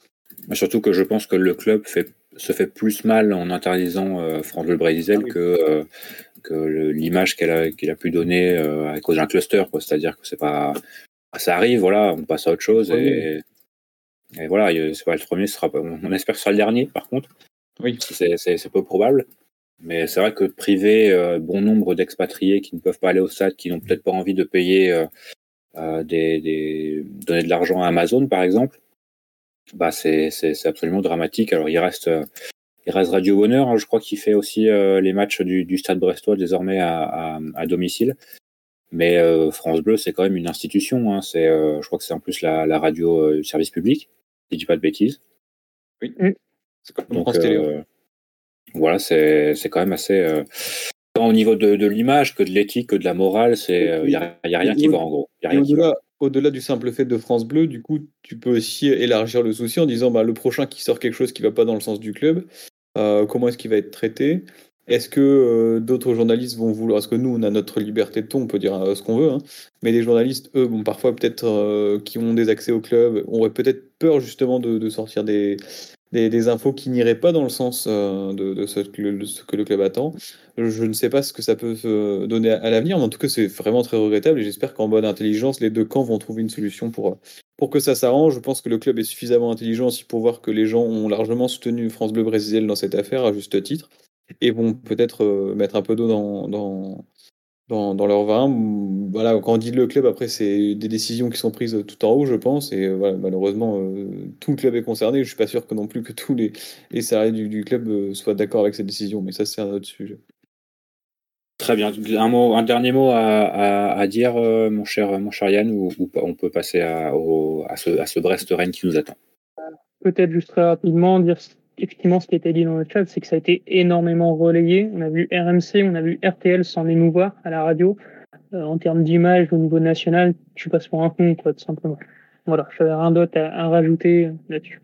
Surtout que je pense que le club fait, se fait plus mal en interdisant euh, France Bleu Brésil ah, oui. que, euh, que le, l'image qu'elle a, qu'il a pu donner euh, à cause d'un cluster. Quoi. C'est-à-dire que c'est pas, ça arrive, voilà, on passe à autre chose et, et voilà, c'est pas le premier, ce sera pas, on espère que ce sera le dernier. Par contre, oui, c'est, c'est, c'est peu probable. Mais c'est vrai que priver euh, bon nombre d'expatriés qui ne peuvent pas aller au stade, qui n'ont peut-être pas envie de payer euh, euh, des, des donner de l'argent à Amazon, par exemple. Bah c'est, c'est, c'est absolument dramatique. Alors il reste, euh, il reste Radio Bonheur, hein, je crois qu'il fait aussi euh, les matchs du, du Stade Brestois désormais à, à, à domicile. Mais euh, France Bleu, c'est quand même une institution. Hein, c'est, euh, je crois que c'est en plus la, la radio euh, service public, si je dis pas de bêtises. Oui. Mmh. C'est comme donc euh, voilà, c'est, c'est quand même assez. Euh, tant au niveau de, de l'image que de l'éthique, que de la morale, c'est il euh, y, a, y a rien qui va en gros. Y a rien qui au-delà, va. Au-delà du simple fait de France Bleu, du coup, tu peux aussi élargir le souci en disant bah, le prochain qui sort quelque chose qui ne va pas dans le sens du club, euh, comment est-ce qu'il va être traité ? Est-ce que euh, d'autres journalistes vont vouloir... Parce que nous, on a notre liberté de ton, on peut dire euh, ce qu'on veut, hein, mais les journalistes, eux, bon, parfois peut-être euh, qui ont des accès au club, auraient peut-être peur justement de, de sortir des, des, des infos qui n'iraient pas dans le sens euh, de, de, ce que le, de ce que le club attend. Je ne sais pas ce que ça peut se donner à, à l'avenir, mais en tout cas, c'est vraiment très regrettable et j'espère qu'en bonne intelligence, les deux camps vont trouver une solution pour, pour que ça s'arrange. Je pense que le club est suffisamment intelligent aussi pour voir que les gens ont largement soutenu France Bleu Brésil dans cette affaire, à juste titre, et vont peut-être euh, mettre un peu d'eau dans, dans, dans, dans leur vin. Voilà, quand on dit le club, après, c'est des décisions qui sont prises tout en haut, je pense, et voilà, malheureusement, euh, tout le club est concerné. Je ne suis pas sûr que non plus que tous les, les salariés du, du club euh, soient d'accord avec cette décision, mais ça, c'est un autre sujet. Très bien. Un, mot, un dernier mot à, à, à dire, euh, mon cher, mon cher Yann, ou, ou on peut passer à, au, à ce, à ce Brest-Rennes qui nous attend. Peut-être juste très rapidement dire effectivement ce qui a été dit dans le chat, c'est que ça a été énormément relayé. On a vu R M C, on a vu R T L s'en émouvoir à la radio. Euh, en termes d'image au niveau national, tu passes pour un con, quoi, tout simplement. Voilà, je n'avais rien d'autre à, à rajouter là-dessus.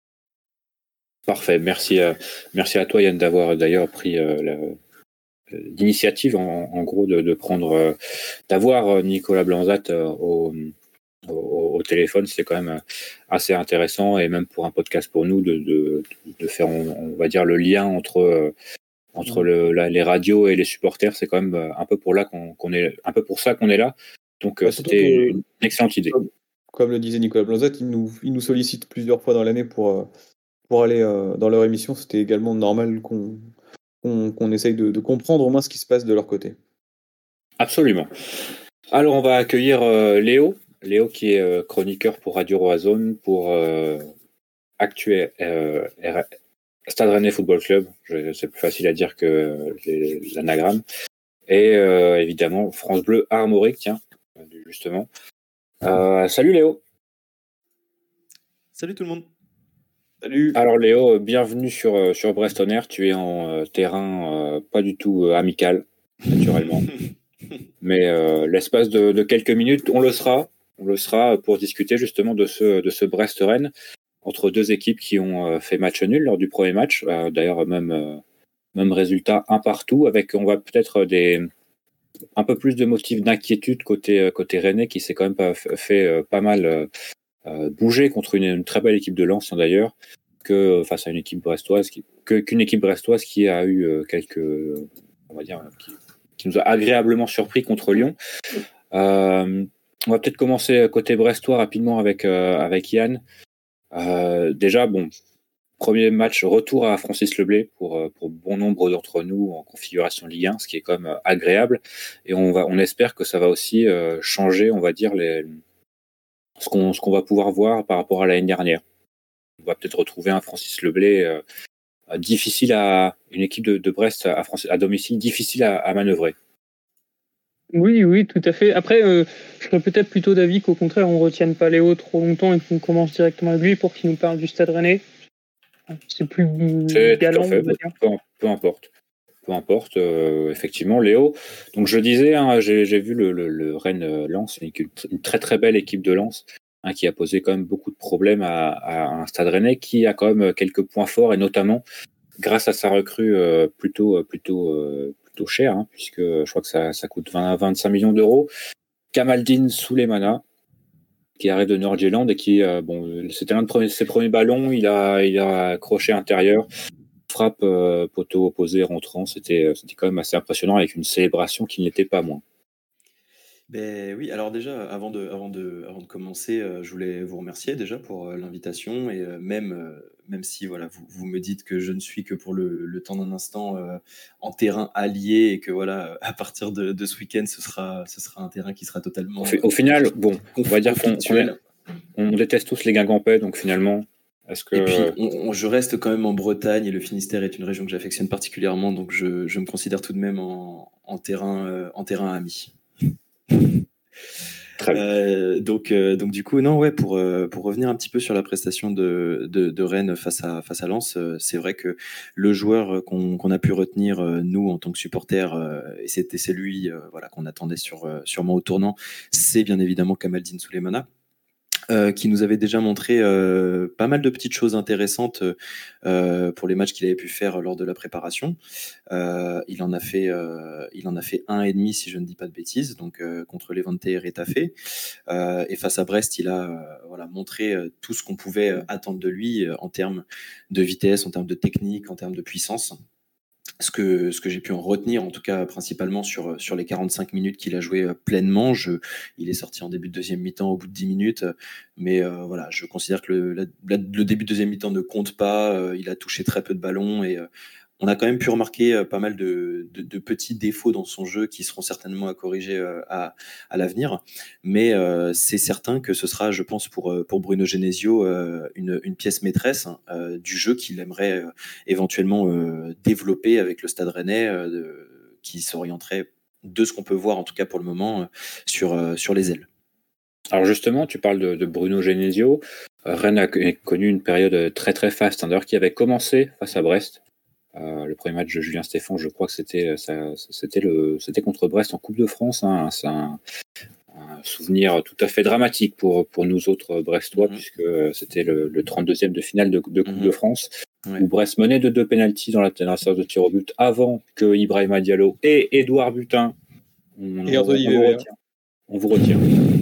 Parfait. Merci, euh, merci à toi, Yann, d'avoir d'ailleurs pris euh, la, l'initiative, en, en gros, de, de prendre, euh, d'avoir Nicolas Blanzat euh, au, au, au téléphone. C'est quand même assez intéressant, et même pour un podcast pour nous, de, de, de faire, on, on va dire, le lien entre, euh, entre le, la, les radios et les supporters. C'est quand même un peu pour là qu'on, qu'on est, un peu pour ça qu'on est là. Donc, bah, c'était que, une excellente idée. Comme, comme le disait Nicolas Blanzat, il nous, il nous sollicite plusieurs fois dans l'année pour, pour aller euh, dans leur émission. C'était également normal qu'on, qu'on, qu'on essaye de, de comprendre au moins ce qui se passe de leur côté. Absolument. Alors, on va accueillir euh, Léo. Léo qui est euh, chroniqueur pour Radio Roazhon, pour euh, Actu euh, Stade Rennais Football Club. Je, c'est plus facile à dire que les, l'anagramme. Et euh, évidemment, France Bleu Armorique, tiens, justement. Euh, salut Léo. Salut tout le monde. Salut. Alors Léo, bienvenue sur, sur Brest On Air. Tu es en euh, terrain euh, pas du tout euh, amical, naturellement. Mais euh, l'espace de, de quelques minutes, on le sera. On le sera pour discuter justement de ce, de ce Brest-Rennes entre deux équipes qui ont euh, fait match nul lors du premier match. Euh, d'ailleurs, même, euh, même résultat, un partout, avec, on va peut-être des, un peu plus de motifs d'inquiétude côté, côté Rennais, qui s'est quand même pas fait euh, pas mal euh, bouger contre une, une très belle équipe de Lens, hein, d'ailleurs, que face à une équipe brestoise, qui, que, qu'une équipe brestoise qui a eu euh, quelques, on va dire, qui, qui nous a agréablement surpris contre Lyon. Euh, on va peut-être commencer côté brestois rapidement avec, euh, avec Yann. Euh, déjà, bon, premier match retour à Francis Leblay pour, pour bon nombre d'entre nous en configuration Ligue un, ce qui est quand même agréable. Et on, va, on espère que ça va aussi euh, changer, on va dire, les, ce, qu'on, ce qu'on va pouvoir voir par rapport à l'année dernière. On va peut-être retrouver un Francis Leblay euh, difficile à une équipe de, de Brest à, France, à domicile, difficile à, à manœuvrer. Oui, oui, tout à fait. Après, euh, je serais peut-être plutôt d'avis qu'au contraire, on ne retienne pas Léo trop longtemps et qu'on commence directement avec lui pour qu'il nous parle du Stade Rennais. C'est plus C'est galant, tout à fait, on va dire. Peu, peu importe. Peu importe, euh, effectivement, Léo. Donc je disais, hein, j'ai, j'ai vu le, le, le Rennes Lens, une, une très très belle équipe de Lens, hein, qui a posé quand même beaucoup de problèmes à, à un Stade Rennais qui a quand même quelques points forts, et notamment grâce à sa recrue euh, plutôt plutôt euh, plutôt chère, hein, puisque je crois que ça, ça coûte vingt à vingt-cinq millions d'euros. Kamaldine Souleymana, qui arrive de Nord-Irlande et qui, euh, bon, c'était l'un de premiers, ses premiers ballons, il a, il a accroché intérieur, frappe euh, poteau opposé rentrant, c'était, c'était quand même assez impressionnant avec une célébration qui n'était pas moins. Ben oui, alors déjà, avant de, avant de, avant de commencer, euh, je voulais vous remercier déjà pour euh, l'invitation et euh, même, euh, même si voilà, vous, vous me dites que je ne suis que pour le, le temps d'un instant euh, en terrain allié et que voilà, à partir de, de ce week-end, ce sera, ce sera un terrain qui sera totalement. Au, fi- au final, bon, on va dire qu'on conflictuel. on, on déteste tous les Guingampais, donc finalement, est-ce que. Et puis, on, on- je reste quand même en Bretagne et le Finistère est une région que j'affectionne particulièrement, donc je, je me considère tout de même en, en terrain, euh, en terrain ami. Très bien. Euh, donc, euh, donc du coup, non, ouais, pour euh, pour revenir un petit peu sur la prestation de de, de Rennes face à face à Lens, euh, c'est vrai que le joueur qu'on qu'on a pu retenir euh, nous en tant que supporters, euh, et c'était c'est lui, euh, voilà, qu'on attendait sur euh, sûrement au tournant, c'est bien évidemment Kamaldine Souleymana. Euh, qui nous avait déjà montré euh, pas mal de petites choses intéressantes euh, pour les matchs qu'il avait pu faire lors de la préparation. Euh, il en a fait, euh, il en a fait un et demi si je ne dis pas de bêtises, donc euh, contre Levante et Retafe. Euh, et face à Brest, il a euh, voilà montré euh, tout ce qu'on pouvait euh, attendre de lui euh, en termes de vitesse, en termes de technique, en termes de puissance. Ce que, ce que j'ai pu en retenir, en tout cas principalement sur, sur les quarante-cinq minutes qu'il a joué euh, pleinement, je, il est sorti en début de deuxième mi-temps au bout de dix minutes, euh, mais euh, voilà, je considère que le, la- la- le début de deuxième mi-temps ne compte pas, euh, il a touché très peu de ballons et euh, on a quand même pu remarquer euh, pas mal de, de, de petits défauts dans son jeu qui seront certainement à corriger euh, à, à l'avenir, mais euh, c'est certain que ce sera, je pense, pour, euh, pour Bruno Genesio, euh, une, une pièce maîtresse hein, euh, du jeu qu'il aimerait euh, éventuellement euh, développer avec le Stade Rennais, euh, de- qui s'orienterait, de ce qu'on peut voir en tout cas pour le moment, euh, sur, euh, sur les ailes. Alors justement, tu parles de, de Bruno Genesio. Euh, Rennes a co- connu une période très très faste, hein, d'ailleurs qui avait commencé face à Brest. Euh, le premier match de Julien Stéphan, je crois que c'était euh, ça- c'était le c'était contre Brest en Coupe de France. Hein. C'est un, un souvenir tout à fait dramatique pour pour nous autres Brestois, Mhm. puisque euh, c'était le, le trente-deuxième de finale de, de Coupe Mhm. de France, Ouais. où Brest menait de deux pénaltys dans la, dans la séance de tir au but avant que Ibrahima Diallo et Édouard Butin. On, Et on- Anthony on vous Weber. retient. On vous retient.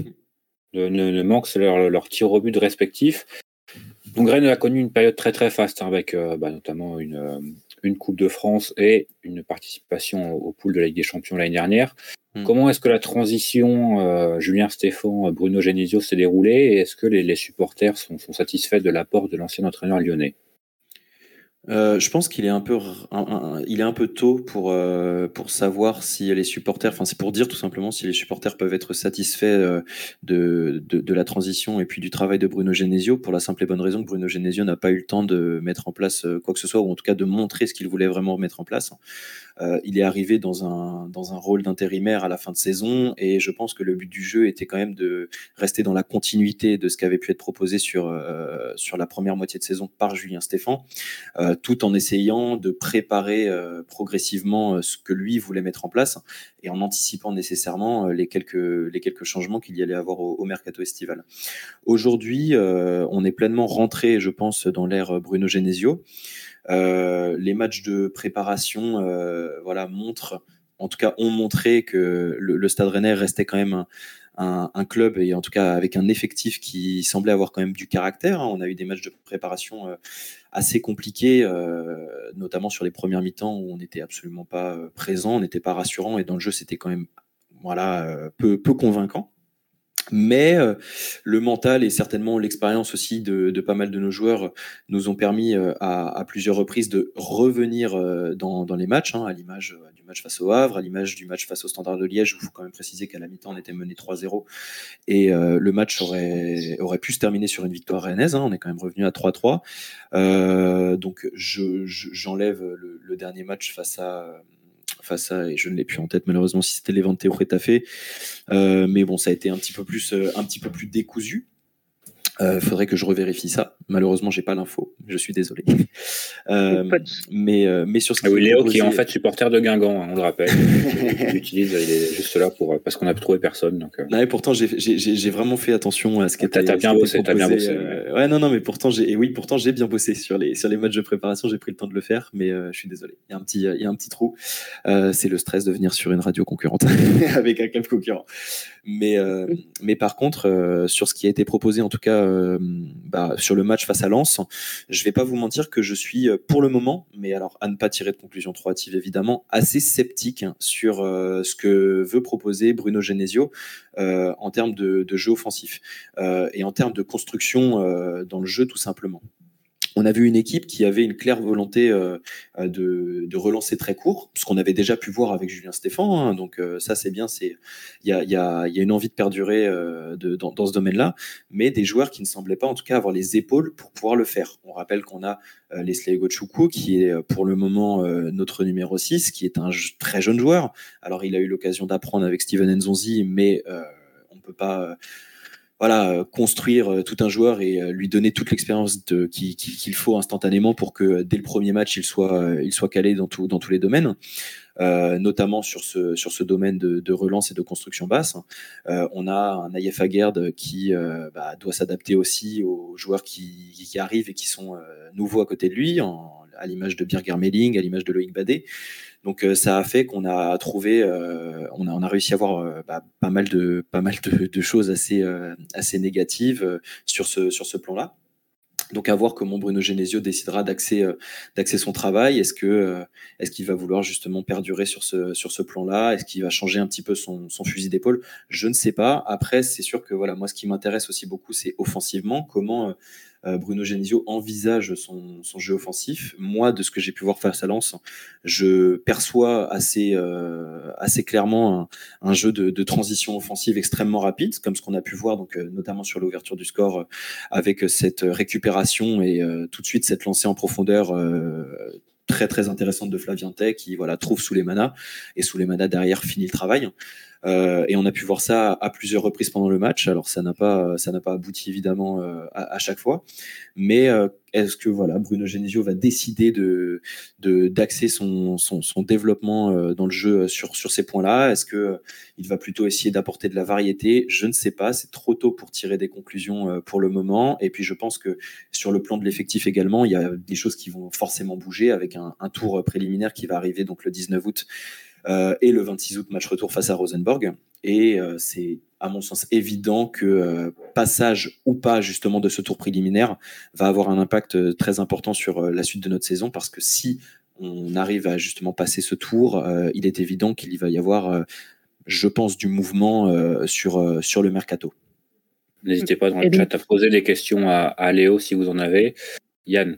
Ne, ne, ne manquent leur, leur tir au but respectif. Donc Rennes a connu une période très très faste hein, avec euh, bah, notamment une, euh, une Coupe de France et une participation au, au pool de la Ligue des Champions l'année dernière. Mm. Comment est-ce que la transition euh, Julien Stéphan, Bruno Genesio s'est déroulée et est-ce que les, les supporters sont, sont satisfaits de l'apport de l'ancien entraîneur lyonnais? Euh, je pense qu'il est un peu, r- un- un- il est un peu tôt pour euh, pour savoir si les supporters, enfin c'est pour dire tout simplement si les supporters peuvent être satisfaits euh, de, de de la transition et puis du travail de Bruno Genesio pour la simple et bonne raison que Bruno Genesio n'a pas eu le temps de mettre en place euh, quoi que ce soit ou en tout cas de montrer ce qu'il voulait vraiment mettre en place. Euh, il est arrivé dans un dans un rôle d'intérimaire à la fin de saison et je pense que le but du jeu était quand même de rester dans la continuité de ce qui avait pu être proposé sur euh, sur la première moitié de saison par Julien Stéphan. Euh, tout en essayant de préparer euh, progressivement euh, ce que lui voulait mettre en place et en anticipant nécessairement euh, les quelques les quelques changements qu'il y allait avoir au, au mercato estival. Aujourd'hui, euh, on est pleinement rentré, je pense, dans l'ère Bruno Genesio. Euh, les matchs de préparation, euh, voilà, montrent, en tout cas, ont montré que le, le Stade Rennais restait quand même un, un, un club et en tout cas avec un effectif qui semblait avoir quand même du caractère. Hein. On a eu des matchs de préparation euh, assez compliqués, euh, notamment sur les premières mi-temps où on n'était absolument pas euh, présent, on n'était pas rassurant et dans le jeu c'était quand même voilà euh, peu peu convaincant. Mais euh, le mental et certainement l'expérience aussi de, de pas mal de nos joueurs nous ont permis euh, à, à plusieurs reprises de revenir euh, dans, dans les matchs, hein, à l'image euh, du match face au Havre, à l'image du match face au Standard de Liège, où il faut quand même préciser qu'à la mi-temps on était mené trois zéro et euh, le match aurait, aurait pu se terminer sur une victoire rennaise, hein, on est quand même revenu à trois trois. Euh, donc je, je, j'enlève le, le dernier match face à... face à, et je ne l'ai plus en tête malheureusement si c'était Levante ou Retafe, euh, mais bon ça a été un petit peu plus, euh, un petit peu plus décousu. Il euh, faudrait que je revérifie ça. Malheureusement, j'ai pas l'info. Je suis désolé. Euh, mais, euh, mais sur ce qui ah oui, est Léo proposé... qui est en fait supporter de Guingamp, hein, on le rappelle. Il utilise, il est juste là pour parce qu'on n'a trouvé personne. Donc, euh... non, et pourtant, j'ai, j'ai, j'ai vraiment fait attention à ce qui était, t'as bien bossé, t'as bien bossé. Euh... Ouais, non, non, mais pourtant, j'ai, et oui, pourtant, j'ai bien bossé sur les sur les matchs de préparation. J'ai pris le temps de le faire, mais euh, je suis désolé. Il y a un petit, il y a un petit trou. Euh, c'est le stress de venir sur une radio concurrente avec un club concurrent. Mais, euh, mais par contre, euh, sur ce qui a été proposé, en tout cas, euh, bah, sur le match face à Lens, je vais pas vous mentir que je suis, pour le moment, mais alors à ne pas tirer de conclusion trop hâtive évidemment, assez sceptique sur euh, ce que veut proposer Bruno Genesio euh, en termes de, de jeu offensif euh, et en termes de construction euh, dans le jeu tout simplement. On a vu une équipe qui avait une claire volonté euh, de, de relancer très court, ce qu'on avait déjà pu voir avec Julien Stéphan. Hein, donc euh, ça, c'est bien. C'est il y a, y, a, y a une envie de perdurer euh, de, dans, dans ce domaine-là, mais des joueurs qui ne semblaient pas, en tout cas, avoir les épaules pour pouvoir le faire. On rappelle qu'on a euh, Leslie Gochukwu, qui est pour le moment euh, notre numéro six, qui est un très jeune joueur. Alors, il a eu l'occasion d'apprendre avec Steven Nzonzi, mais euh, on ne peut pas... Euh, Voilà, construire tout un joueur et lui donner toute l'expérience de, qu'il, qu'il faut instantanément pour que dès le premier match il soit, il soit calé dans, tout, dans tous les domaines, euh, notamment sur ce, sur ce domaine de, de relance et de construction basse. Euh, on a un Naïef Aguerd qui euh, bah, doit s'adapter aussi aux joueurs qui, qui arrivent et qui sont euh, nouveaux à côté de lui, en, à l'image de Birger Meling, à l'image de Loïc Badet. Donc euh, ça a fait qu'on a trouvé, euh, on, a, on a réussi à avoir euh, bah, pas mal de, pas mal de, de choses assez, euh, assez négatives euh, sur ce, sur ce plan-là. Donc à voir comment Bruno Genesio décidera d'axer, euh, d'axer son travail. Est-ce que, euh, est-ce qu'il va vouloir justement perdurer sur ce, sur ce plan-là ? Est-ce qu'il va changer un petit peu son, son fusil d'épaule ? Je ne sais pas. Après, c'est sûr que voilà, moi, ce qui m'intéresse aussi beaucoup, c'est offensivement comment euh, Euh, Bruno Genesio envisage son, son jeu offensif. Moi, de ce que j'ai pu voir face à Lens, je perçois assez, euh, assez clairement un, un jeu de, de transition offensive extrêmement rapide, comme ce qu'on a pu voir, donc, euh, notamment sur l'ouverture du score, euh, avec cette récupération et euh, tout de suite cette lancée en profondeur euh, très très intéressante de Flavien Tay, qui voilà, trouve Souleymana, et Souleymana derrière finit le travail. Euh, et on a pu voir ça à plusieurs reprises pendant le match. Alors ça n'a pas, ça n'a pas abouti évidemment euh, à, à chaque fois. Mais euh, est-ce que voilà, Bruno Genesio va décider de, de d'axer son, son, son développement euh, dans le jeu sur sur ces points-là ? Est-ce que euh, il va plutôt essayer d'apporter de la variété ? Je ne sais pas. C'est trop tôt pour tirer des conclusions euh, pour le moment. Et puis je pense que sur le plan de l'effectif également, il y a des choses qui vont forcément bouger avec un, un tour préliminaire qui va arriver donc le dix-neuf août. Euh, et le vingt-six août, match retour face à Rosenborg. Et euh, c'est, à mon sens, évident que euh, passage ou pas justement de ce tour préliminaire va avoir un impact euh, très important sur euh, la suite de notre saison, parce que si on arrive à justement passer ce tour, euh, il est évident qu'il y va y avoir, euh, je pense, du mouvement euh, sur, euh, sur le mercato. N'hésitez pas dans le chat à poser des questions à, à Léo si vous en avez. Yann.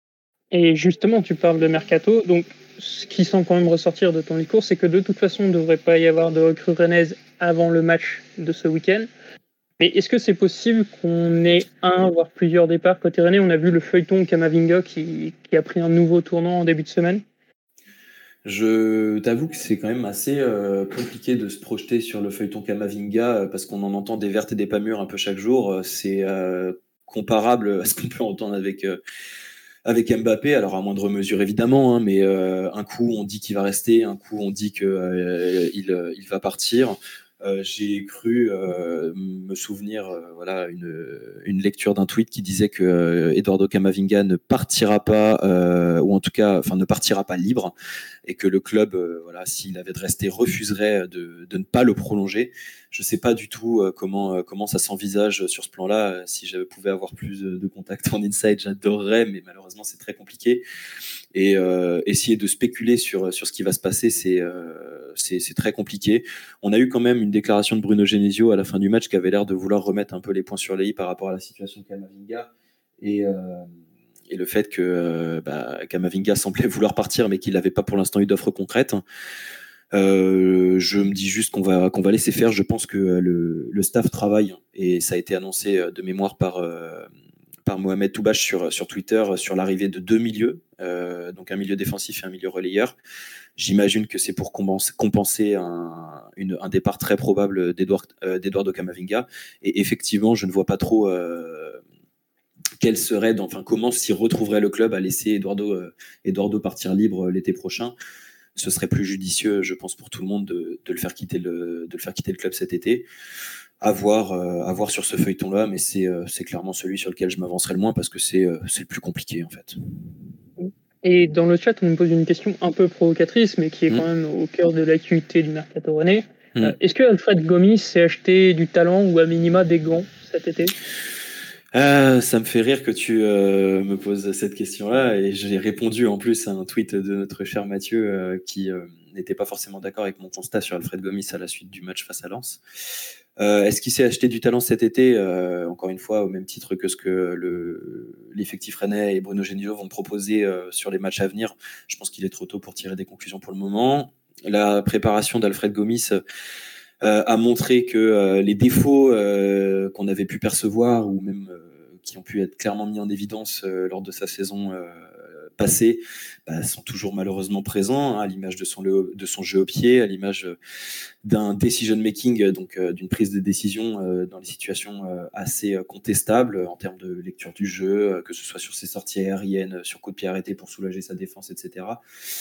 Et justement, tu parles de mercato, donc ce qui semble quand même ressortir de ton discours, c'est que de toute façon, il ne devrait pas y avoir de recrue rennaise avant le match de ce week-end. Mais est-ce que c'est possible qu'on ait un, voire plusieurs départs côté rennais ? On a vu le feuilleton Kamavinga qui, qui a pris un nouveau tournant en début de semaine. Je t'avoue que c'est quand même assez euh, compliqué de se projeter sur le feuilleton Kamavinga, parce qu'on en entend des vertes et des pas mûres un peu chaque jour. C'est euh, comparable à ce qu'on peut entendre avec... Euh, avec Mbappé, alors à moindre mesure évidemment, hein, mais euh, un coup on dit qu'il va rester, un coup on dit qu'il euh, il, il va partir. Euh, j'ai cru euh, me souvenir, euh, voilà, une, une lecture d'un tweet qui disait que euh, Eduardo Camavinga ne partira pas, euh, ou en tout cas, enfin ne partira pas libre, et que le club, euh, voilà, s'il avait de rester, refuserait de, de ne pas le prolonger. Je sais pas du tout euh, comment euh, comment ça s'envisage sur ce plan-là. Si je pouvais avoir plus de, de contacts en inside, j'adorerais, mais malheureusement c'est très compliqué. Et euh, essayer de spéculer sur sur ce qui va se passer, c'est euh, c'est c'est très compliqué. On a eu quand même une déclaration de Bruno Genesio à la fin du match qui avait l'air de vouloir remettre un peu les points sur les i par rapport à la situation de Camavinga et euh, et le fait que euh, bah, Camavinga semblait vouloir partir, mais qu'il n'avait pas pour l'instant eu d'offre concrète. Euh, je me dis juste qu'on va qu'on va laisser faire. Je pense que le, le staff travaille, et ça a été annoncé de mémoire par euh, par Mohamed Toubache sur sur Twitter sur l'arrivée de deux milieux, euh, donc un milieu défensif et un milieu relayeur. J'imagine que c'est pour compenser, compenser un, une, un départ très probable d'Edouard, euh, d'Eduardo Camavinga. Et effectivement, je ne vois pas trop euh, quel serait, dans, enfin comment s'y retrouverait le club à laisser Eduardo euh, Eduardo partir libre l'été prochain. Ce serait plus judicieux, je pense, pour tout le monde de, de le faire quitter le, de le faire quitter le club cet été. À voir, euh, à voir sur ce feuilleton-là, mais c'est, euh, c'est clairement celui sur lequel je m'avancerai le moins, parce que c'est, euh, c'est le plus compliqué en fait. Et dans le chat, on me pose une question un peu provocatrice, mais qui est quand même au cœur de l'actualité du mercato rennais. Mmh. Euh, est-ce que Alfred Gomis s'est acheté du talent ou à minima des gants cet été? Euh, ça me fait rire que tu euh, me poses cette question-là, et j'ai répondu en plus à un tweet de notre cher Mathieu euh, qui euh, n'était pas forcément d'accord avec mon constat sur Alfred Gomis à la suite du match face à Lens. Euh, est-ce qu'il s'est acheté du talent cet été? euh, Encore une fois, au même titre que ce que le, l'effectif rennais et Bruno Genesio vont proposer euh, sur les matchs à venir, je pense qu'il est trop tôt pour tirer des conclusions pour le moment. La préparation d'Alfred Gomis Euh, a montré que euh, les défauts euh, qu'on avait pu percevoir ou même euh, qui ont pu être clairement mis en évidence euh, lors de sa saison euh, passée bah, sont toujours malheureusement présents, hein, à l'image de son, de son jeu au pied, à l'image d'un decision making, donc euh, d'une prise de décision euh, dans les situations euh, assez contestables en termes de lecture du jeu, euh, que ce soit sur ses sorties aériennes, sur coup de pied arrêté pour soulager sa défense, et cetera.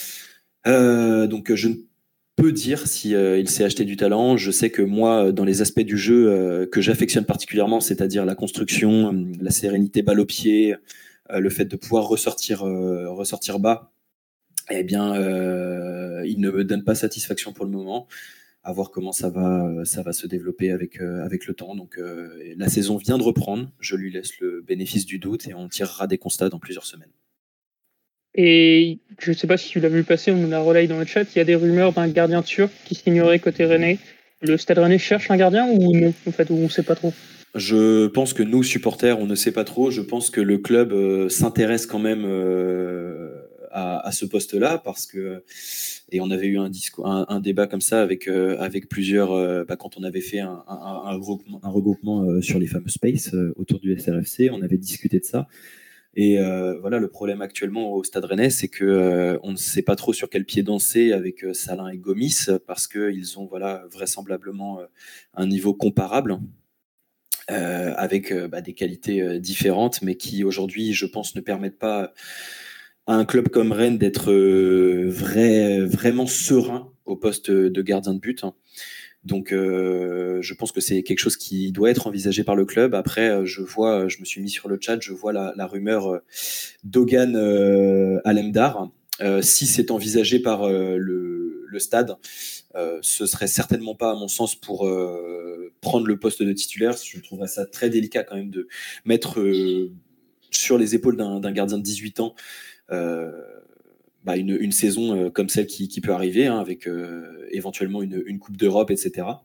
Euh, donc je ne peut dire si euh, il s'est acheté du talent. Je sais que moi, dans les aspects du jeu euh, que j'affectionne particulièrement, c'est-à-dire la construction, euh, la sérénité balle au pied, euh, le fait de pouvoir ressortir, euh, ressortir bas, eh bien, euh, il ne me donne pas satisfaction pour le moment. À voir comment ça va, ça va se développer avec, euh, avec le temps. Donc, euh, la saison vient de reprendre. Je lui laisse le bénéfice du doute et on tirera des constats dans plusieurs semaines. Et je ne sais pas si tu l'as vu passer, on a relayé dans le chat, il y a des rumeurs d'un gardien turc qui signerait côté rennais. Le Stade Rennais cherche un gardien ou non, en fait, ou on ne sait pas trop? Je pense que nous, supporters, on ne sait pas trop. Je pense que le club euh, s'intéresse quand même euh, à, à ce poste-là parce que, et on avait eu un, discours, un, un débat comme ça avec, euh, avec plusieurs, euh, bah, quand on avait fait un, un, un regroupement, un regroupement euh, sur les fameux Space euh, autour du S R F C, on avait discuté de ça. Et euh, voilà, le problème actuellement au Stade Rennais, c'est que euh, on ne sait pas trop sur quel pied danser avec euh, Salin et Gomis parce qu'ils ont voilà vraisemblablement euh, un niveau comparable euh, avec euh, bah, des qualités euh, différentes, mais qui aujourd'hui, je pense, ne permettent pas à un club comme Rennes d'être euh, vrai, vraiment serein au poste de gardien de but. Donc, euh, je pense que c'est quelque chose qui doit être envisagé par le club. Après, je vois, je me suis mis sur le chat, je vois la, la rumeur d'Ogan euh, Alemdar. Euh, si c'est envisagé par euh, le, le stade, euh, ce serait certainement pas, à mon sens, pour euh, prendre le poste de titulaire. Je trouverais ça très délicat quand même de mettre euh, sur les épaules d'un, d'un gardien de dix-huit ans euh, Bah une, une saison euh, comme celle qui, qui peut arriver, hein, avec euh, éventuellement une, une Coupe d'Europe, et cetera.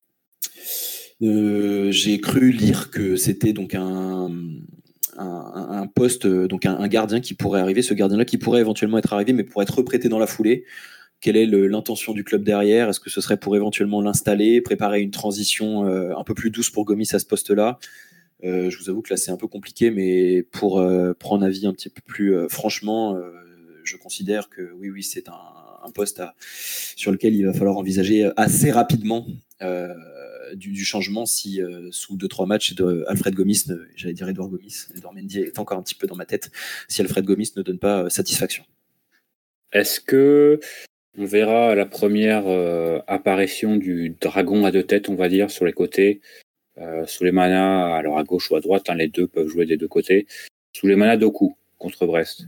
Euh, j'ai cru lire que c'était donc un, un, un poste, donc un, un gardien qui pourrait arriver, ce gardien-là qui pourrait éventuellement être arrivé, mais pour être reprêté dans la foulée. Quelle est le, l'intention du club derrière? Est-ce que ce serait pour éventuellement l'installer, préparer une transition euh, un peu plus douce pour Gomis à ce poste-là? euh, Je vous avoue que là, c'est un peu compliqué, mais pour euh, prendre avis un petit peu plus euh, franchement, euh, je considère que oui, oui, c'est un, un poste à, sur lequel il va falloir envisager assez rapidement euh, du, du changement si euh, sous deux trois matchs de Alfred Gomis, ne, j'allais dire Edouard Gomis, Edouard Mendy est encore un petit peu dans ma tête, si Alfred Gomis ne donne pas euh, satisfaction. Est-ce que on verra à la première euh, apparition du dragon à deux têtes, on va dire, sur les côtés, euh, Souleymana, alors à gauche ou à droite, hein, les deux peuvent jouer des deux côtés, Souleymana Doku contre Brest?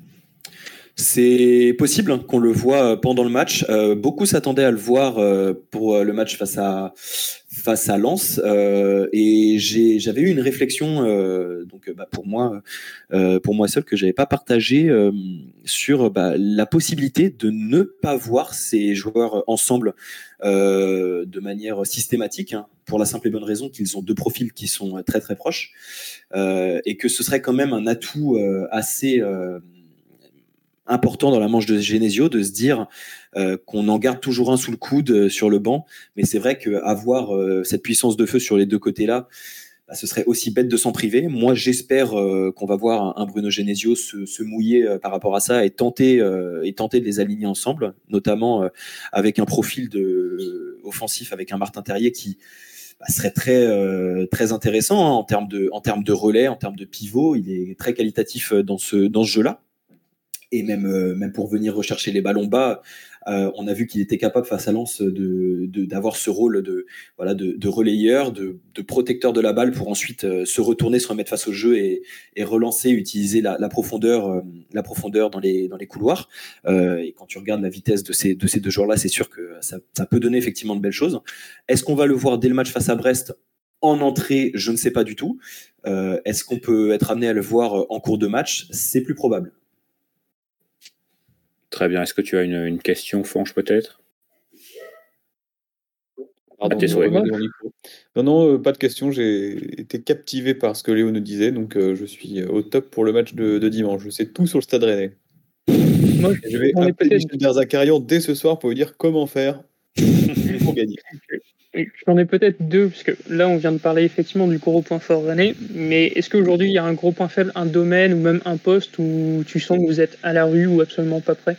C'est possible hein, qu'on le voit pendant le match. Euh, beaucoup s'attendaient à le voir euh, pour le match face à face à Lens, euh, et j'ai, j'avais eu une réflexion, euh, donc bah, pour moi, euh, pour moi seul, que j'avais pas partagé euh, sur bah, la possibilité de ne pas voir ces joueurs ensemble euh, de manière systématique, hein, pour la simple et bonne raison qu'ils ont deux profils qui sont très très proches, euh, et que ce serait quand même un atout euh, assez euh, important dans la manche de Genesio de se dire euh, qu'on en garde toujours un sous le coude euh, sur le banc, mais c'est vrai qu'avoir euh, cette puissance de feu sur les deux côtés là, bah, ce serait aussi bête de s'en priver. Moi j'espère euh, qu'on va voir un, un Bruno Genesio se, se mouiller euh, par rapport à ça et tenter, euh, et tenter de les aligner ensemble, notamment euh, avec un profil de, euh, offensif avec un Martin Terrier qui bah, serait très, euh, très intéressant hein, en termes de, en termes de relais, en termes de pivot. Il est très qualitatif dans ce, dans ce jeu-là. Et même, euh, même pour venir rechercher les ballons bas, euh, on a vu qu'il était capable face à Lens de, de, d'avoir ce rôle de, voilà, de, de relayeur, de, de protecteur de la balle pour ensuite euh, se retourner, se remettre face au jeu et, et relancer, utiliser la, la profondeur, euh, la profondeur dans les, dans les couloirs. Euh, et quand tu regardes la vitesse de ces, de ces deux joueurs-là, c'est sûr que ça, ça peut donner effectivement de belles choses. Est-ce qu'on va le voir dès le match face à Brest en entrée? Je ne sais pas du tout. Euh, est-ce qu'on peut être amené à le voir en cours de match? C'est plus probable. Très bien. Est-ce que tu as une, une question, Fanche, peut-être? Pardon, non, non, euh, pas de question. J'ai été captivé par ce que Léo nous disait, donc euh, je suis au top pour le match de, de dimanche. Je sais tout sur le Stade Rennais. Moi, je vais appeler Michel Derzakarian dès ce soir pour lui dire comment faire pour gagner. J'en ai peut-être deux, parce que là, on vient de parler effectivement du gros point fort Rennais, mais est-ce qu'aujourd'hui, il y a un gros point faible, un domaine ou même un poste où tu sens que vous êtes à la rue ou absolument pas prêt?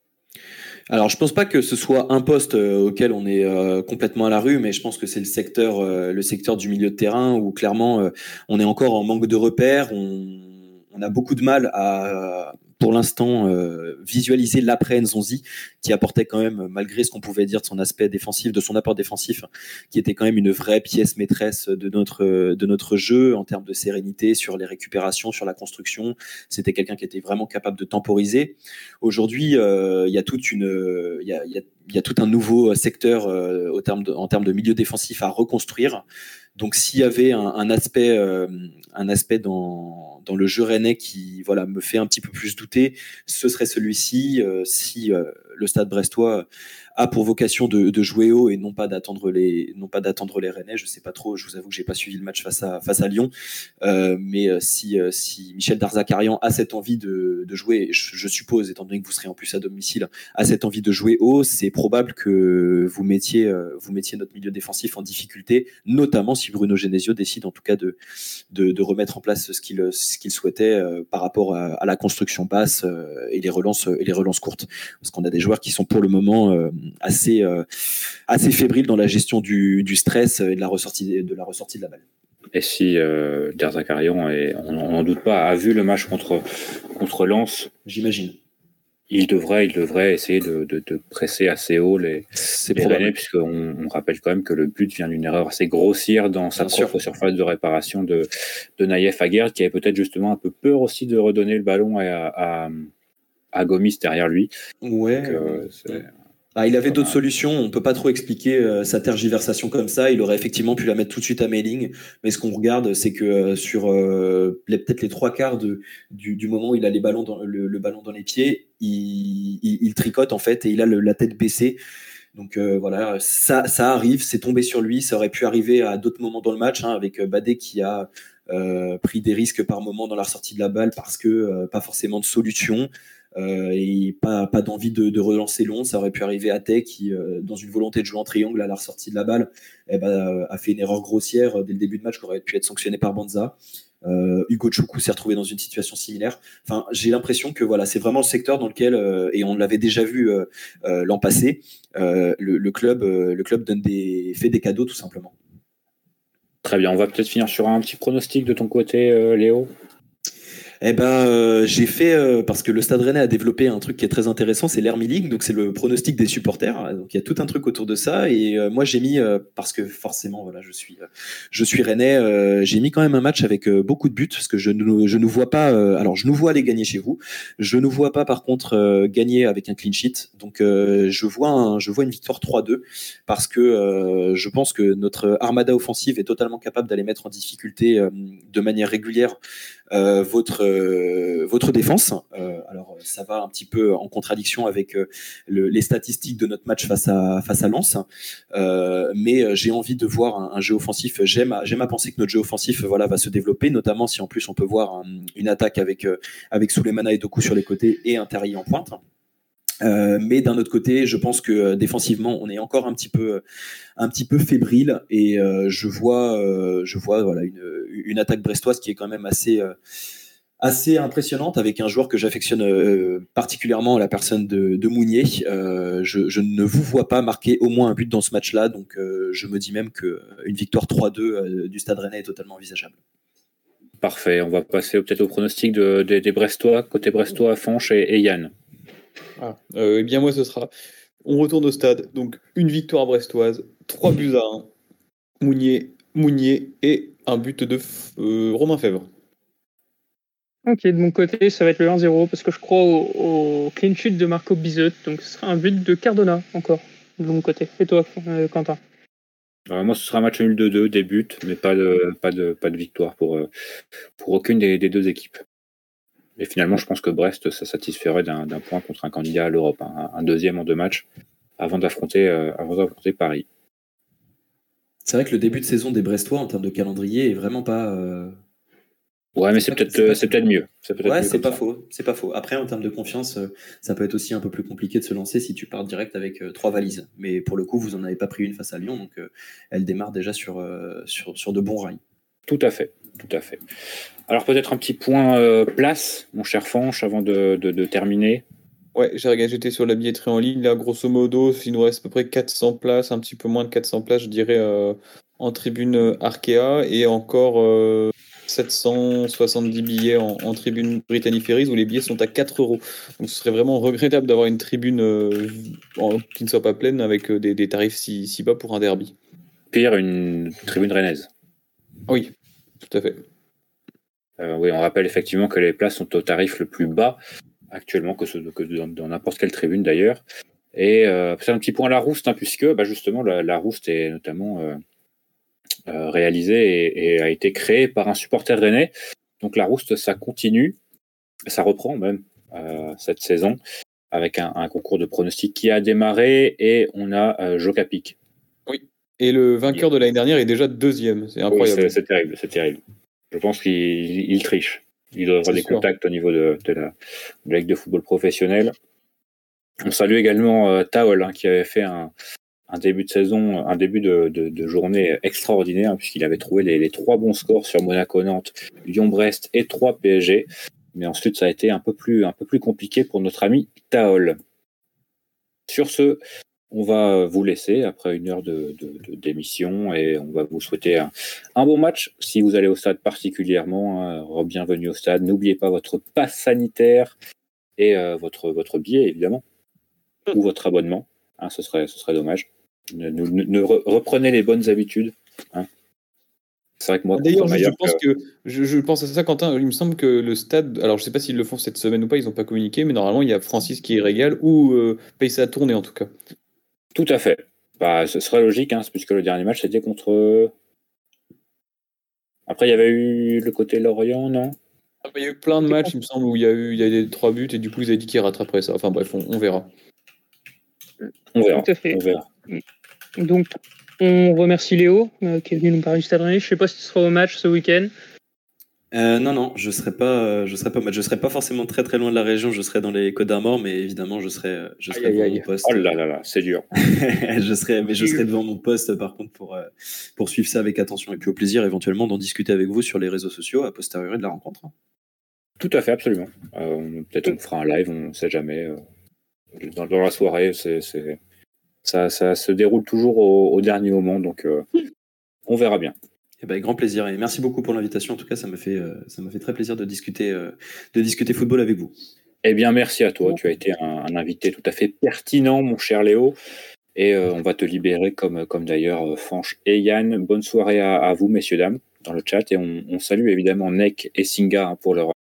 Alors, je pense pas que ce soit un poste euh, auquel on est euh, complètement à la rue, mais je pense que c'est le secteur, euh, le secteur du milieu de terrain où clairement, euh, on est encore en manque de repères. On, on a beaucoup de mal à, pour l'instant, euh, visualiser l'après Nzonzi, qui apportait quand même, malgré ce qu'on pouvait dire de son aspect défensif, de son apport défensif, qui était quand même une vraie pièce maîtresse de notre de notre jeu en termes de sérénité sur les récupérations, sur la construction. C'était quelqu'un qui était vraiment capable de temporiser. Aujourd'hui, euh, il y a toute une, il y a, il y a, il y a tout un nouveau secteur euh, au terme de, en termes de milieu défensif à reconstruire. Donc, s'il y avait un, un aspect, euh, un aspect dans, dans le jeu rennais qui, voilà, me fait un petit peu plus douter, ce serait celui-ci. Euh, si euh, le Stade Brestois a pour vocation de, de jouer haut et non pas d'attendre les, non pas d'attendre les Rennais, je sais pas trop. Je vous avoue que j'ai pas suivi le match face à face à Lyon, euh, mais si euh, si Michel Derzakarian a cette envie de, de jouer, je, je suppose, étant donné que vous serez en plus à domicile, a cette envie de jouer haut, c'est probable que vous mettiez euh, vous mettiez notre milieu défensif en difficulté, notamment si Bruno Genesio décide en tout cas de de, de remettre en place ce qu'il ce qu'il souhaitait euh, par rapport à, à la construction basse euh, et les relances et les relances courtes, parce qu'on a des joueurs qui sont pour le moment euh, assez euh, assez fébriles dans la gestion du, du stress et de la ressortie de la ressortie de la balle. Et si euh, Derzakarian, et on n'en doute pas, a vu le match contre contre Lens, j'imagine, il devrait il devrait essayer de, de, de presser assez haut les, les Rennais, puisqu'on on rappelle quand même que le but vient d'une erreur assez grossière dans sa Bien propre sûr. surface de réparation de de Naïef Aguerd, qui avait peut-être justement un peu peur aussi de redonner le ballon à à, à Gomis derrière lui. Ouais. Donc, euh, c'est... Ah, il avait d'autres solutions, on peut pas trop expliquer euh, sa tergiversation comme ça, il aurait effectivement pu la mettre tout de suite à Méling, mais ce qu'on regarde, c'est que euh, sur euh, les, peut-être les trois quarts de, du, du moment où il a les ballons dans, le, le ballon dans les pieds, il, il, il tricote en fait et il a le, la tête baissée. Donc euh, voilà, ça, ça arrive, c'est tombé sur lui, ça aurait pu arriver à d'autres moments dans le match, hein, avec Badé qui a euh, pris des risques par moment dans la sortie de la balle parce que euh, pas forcément de solution. Euh, et pas, pas d'envie de, de relancer long. Ça aurait pu arriver à Tay qui, euh, dans une volonté de jouer en triangle à la ressortie de la balle, eh ben, euh, a fait une erreur grossière dès le début de match qui aurait pu être sanctionnée par Banza. Euh, Hugo Choukou s'est retrouvé dans une situation similaire. Enfin, j'ai l'impression que voilà, c'est vraiment le secteur dans lequel, euh, et on l'avait déjà vu euh, euh, l'an passé, euh, le, le club, euh, le club donne des, fait des cadeaux tout simplement. Très bien, on va peut-être finir sur un petit pronostic de ton côté, euh, Léo. Eh ben, euh, j'ai fait euh, parce que le Stade Rennais a développé un truc qui est très intéressant, c'est l'Hermie League, donc c'est le pronostic des supporters. Donc il y a tout un truc autour de ça, et euh, moi j'ai mis euh, parce que forcément voilà, je suis, euh, je suis Rennais, euh, j'ai mis quand même un match avec euh, beaucoup de buts parce que je ne, je ne vois pas. Euh, alors je nous vois aller gagner chez vous, je ne vois pas par contre euh, gagner avec un clean sheet. Donc euh, je vois, un, je vois une victoire trois deux parce que euh, je pense que notre armada offensive est totalement capable d'aller mettre en difficulté euh, de manière régulière euh, votre Euh, votre défense. Euh, alors ça va un petit peu en contradiction avec euh, le, les statistiques de notre match face à face à Lens, euh, mais euh, j'ai envie de voir un, un jeu offensif. J'aime j'aime à penser que notre jeu offensif voilà va se développer, notamment si en plus on peut voir un, une attaque avec euh, avec Souleymana et Doku sur les côtés et un Terrier en pointe. Euh, mais d'un autre côté, je pense que euh, défensivement, on est encore un petit peu, un petit peu fébrile, et euh, je vois, euh, je vois voilà une, une attaque brestoise qui est quand même assez, euh, assez impressionnante, avec un joueur que j'affectionne euh, particulièrement, la personne de, de Mounier. Euh, je, je ne vous vois pas marquer au moins un but dans ce match-là, donc euh, je me dis même que une victoire trois deux euh, du Stade Rennais est totalement envisageable. Parfait, on va passer peut-être au pronostic de, de, des Brestois, côté Brestois, Fanche et, et Yann. Ah, euh, eh bien moi ce sera, on retourne au stade, donc une victoire brestoise, trois buts à un, Mounier, Mounier et un but de euh, Romain Fèvre. Ok, de mon côté ça va être le un zéro parce que je crois au, au clean sheet de Marco Bizot, donc ce sera un but de Cardona encore. de mon côté. Et toi, euh, Quentin? Euh, moi, ce sera un match nul deux deux, des buts, mais pas de, pas de, pas de victoire pour, euh, pour aucune des, des deux équipes. Et finalement, je pense que Brest, ça satisferait d'un, d'un point contre un candidat à l'Europe, hein, un deuxième en deux matchs, avant d'affronter, euh, avant d'affronter Paris. C'est vrai que le début de saison des Brestois, en termes de calendrier, est vraiment pas... Euh... Ouais, mais c'est, c'est peut-être, c'est, c'est peut-être mieux. C'est peut-être ouais, mieux c'est pas ça. faux. C'est pas faux. Après, en termes de confiance, ça peut être aussi un peu plus compliqué de se lancer si tu pars direct avec euh, trois valises. Mais pour le coup, vous en avez pas pris une face à Lyon, donc euh, elle démarre déjà sur, euh, sur, sur de bons rails. Tout à fait, tout à fait. Alors peut-être un petit point euh, place, mon cher Fanch, avant de, de, de terminer. Ouais, j'ai regardé, j'étais sur la billetterie en ligne. Là, grosso modo, il nous reste à peu près quatre cents places, un petit peu moins de quatre cents places, je dirais, euh, en tribune Arkea, et encore euh, sept cent soixante-dix billets en, en tribune Brittany Ferries, où les billets sont à quatre euros. Donc ce serait vraiment regrettable d'avoir une tribune euh, en, qui ne soit pas pleine avec euh, des, des tarifs si, si bas pour un derby. Pire, une tribune rennaise. Oui, tout à fait. Euh, oui, on rappelle effectivement que les places sont au tarif le plus bas actuellement que, ce, que dans, dans n'importe quelle tribune d'ailleurs. Et euh, c'est un petit point à la Rouste, hein, puisque bah, justement la, la Rouste est notamment euh, euh, réalisée et, et a été créée par un supporter rennais. Donc la Rouste, ça continue, ça reprend même euh, cette saison avec un, un concours de pronostics qui a démarré et on a euh, Jocapic. Oui, et le vainqueur de l'année dernière est déjà deuxième, c'est incroyable. Oui, c'est, c'est terrible, c'est terrible. Je pense qu'il il triche. Il doit avoir c'est des sûr. contacts au niveau de, de, la, de la Ligue de football professionnel. On salue également euh, Taol, hein, qui avait fait un, un début de saison, un début de, de, de journée extraordinaire, puisqu'il avait trouvé les, les trois bons scores sur Monaco-Nantes, Lyon-Brest et trois P S G. Mais ensuite, ça a été un peu plus, un peu plus compliqué pour notre ami Taol. Sur ce, on va vous laisser après une heure de, de, de, d'émission et on va vous souhaiter un, un bon match. Si vous allez au stade particulièrement, hein, bienvenue au stade. N'oubliez pas votre passe sanitaire et euh, votre, votre billet, évidemment, ou votre abonnement. Hein, ce serait, ce serait dommage. Ne, ne, ne reprenez les bonnes habitudes. Hein. C'est vrai que moi, d'ailleurs, je, je pense que je, je pense à ça, Quentin. Il me semble que le stade, alors je sais pas s'ils le font cette semaine ou pas, ils n'ont pas communiqué, mais normalement il y a Francis qui régale ou euh, paye sa tournée en tout cas. Tout à fait. Bah, ce serait logique, hein, puisque le dernier match c'était contre. Après, il y avait eu le côté Lorient, non? Il y a eu plein de matchs, il me semble, où il y a eu, il y a eu trois buts et du coup ils avaient dit qu'ils rattraperaient ça. Enfin bref, on, on verra. On verra. Tout à fait. On verra. Donc, on remercie Léo euh, qui est venu nous parler du Stade Rennais. Je ne sais pas si tu seras au match ce week-end. Euh, non, non, je serai pas, je serai pas, je serai pas forcément très très loin de la région. Je serai dans les Côtes d'Armor, mais évidemment, je serai, je serai aïe, devant aïe, mon aïe. poste. Oh là là là, c'est dur. je serai, mais je serai devant mon poste par contre pour euh, pour suivre ça avec attention et puis au plaisir éventuellement d'en discuter avec vous sur les réseaux sociaux a posteriori de la rencontre. Tout à fait, absolument. Euh, peut-être on fera un live, on ne sait jamais. Euh, dans, dans la soirée, c'est, c'est, ça, ça se déroule toujours au, au dernier moment, donc euh, on verra bien. Eh ben, grand plaisir et merci beaucoup pour l'invitation. En tout cas, ça me fait, euh, ça me fait très plaisir de discuter, euh, de discuter football avec vous. Eh bien, merci à toi. Tu as été un, un invité tout à fait pertinent, mon cher Léo. Et euh, on va te libérer comme, comme d'ailleurs euh, Fanch et Yann. Bonne soirée à, à vous, messieurs, dames, dans le chat. Et on, on salue évidemment Nek et Singa hein, pour leur,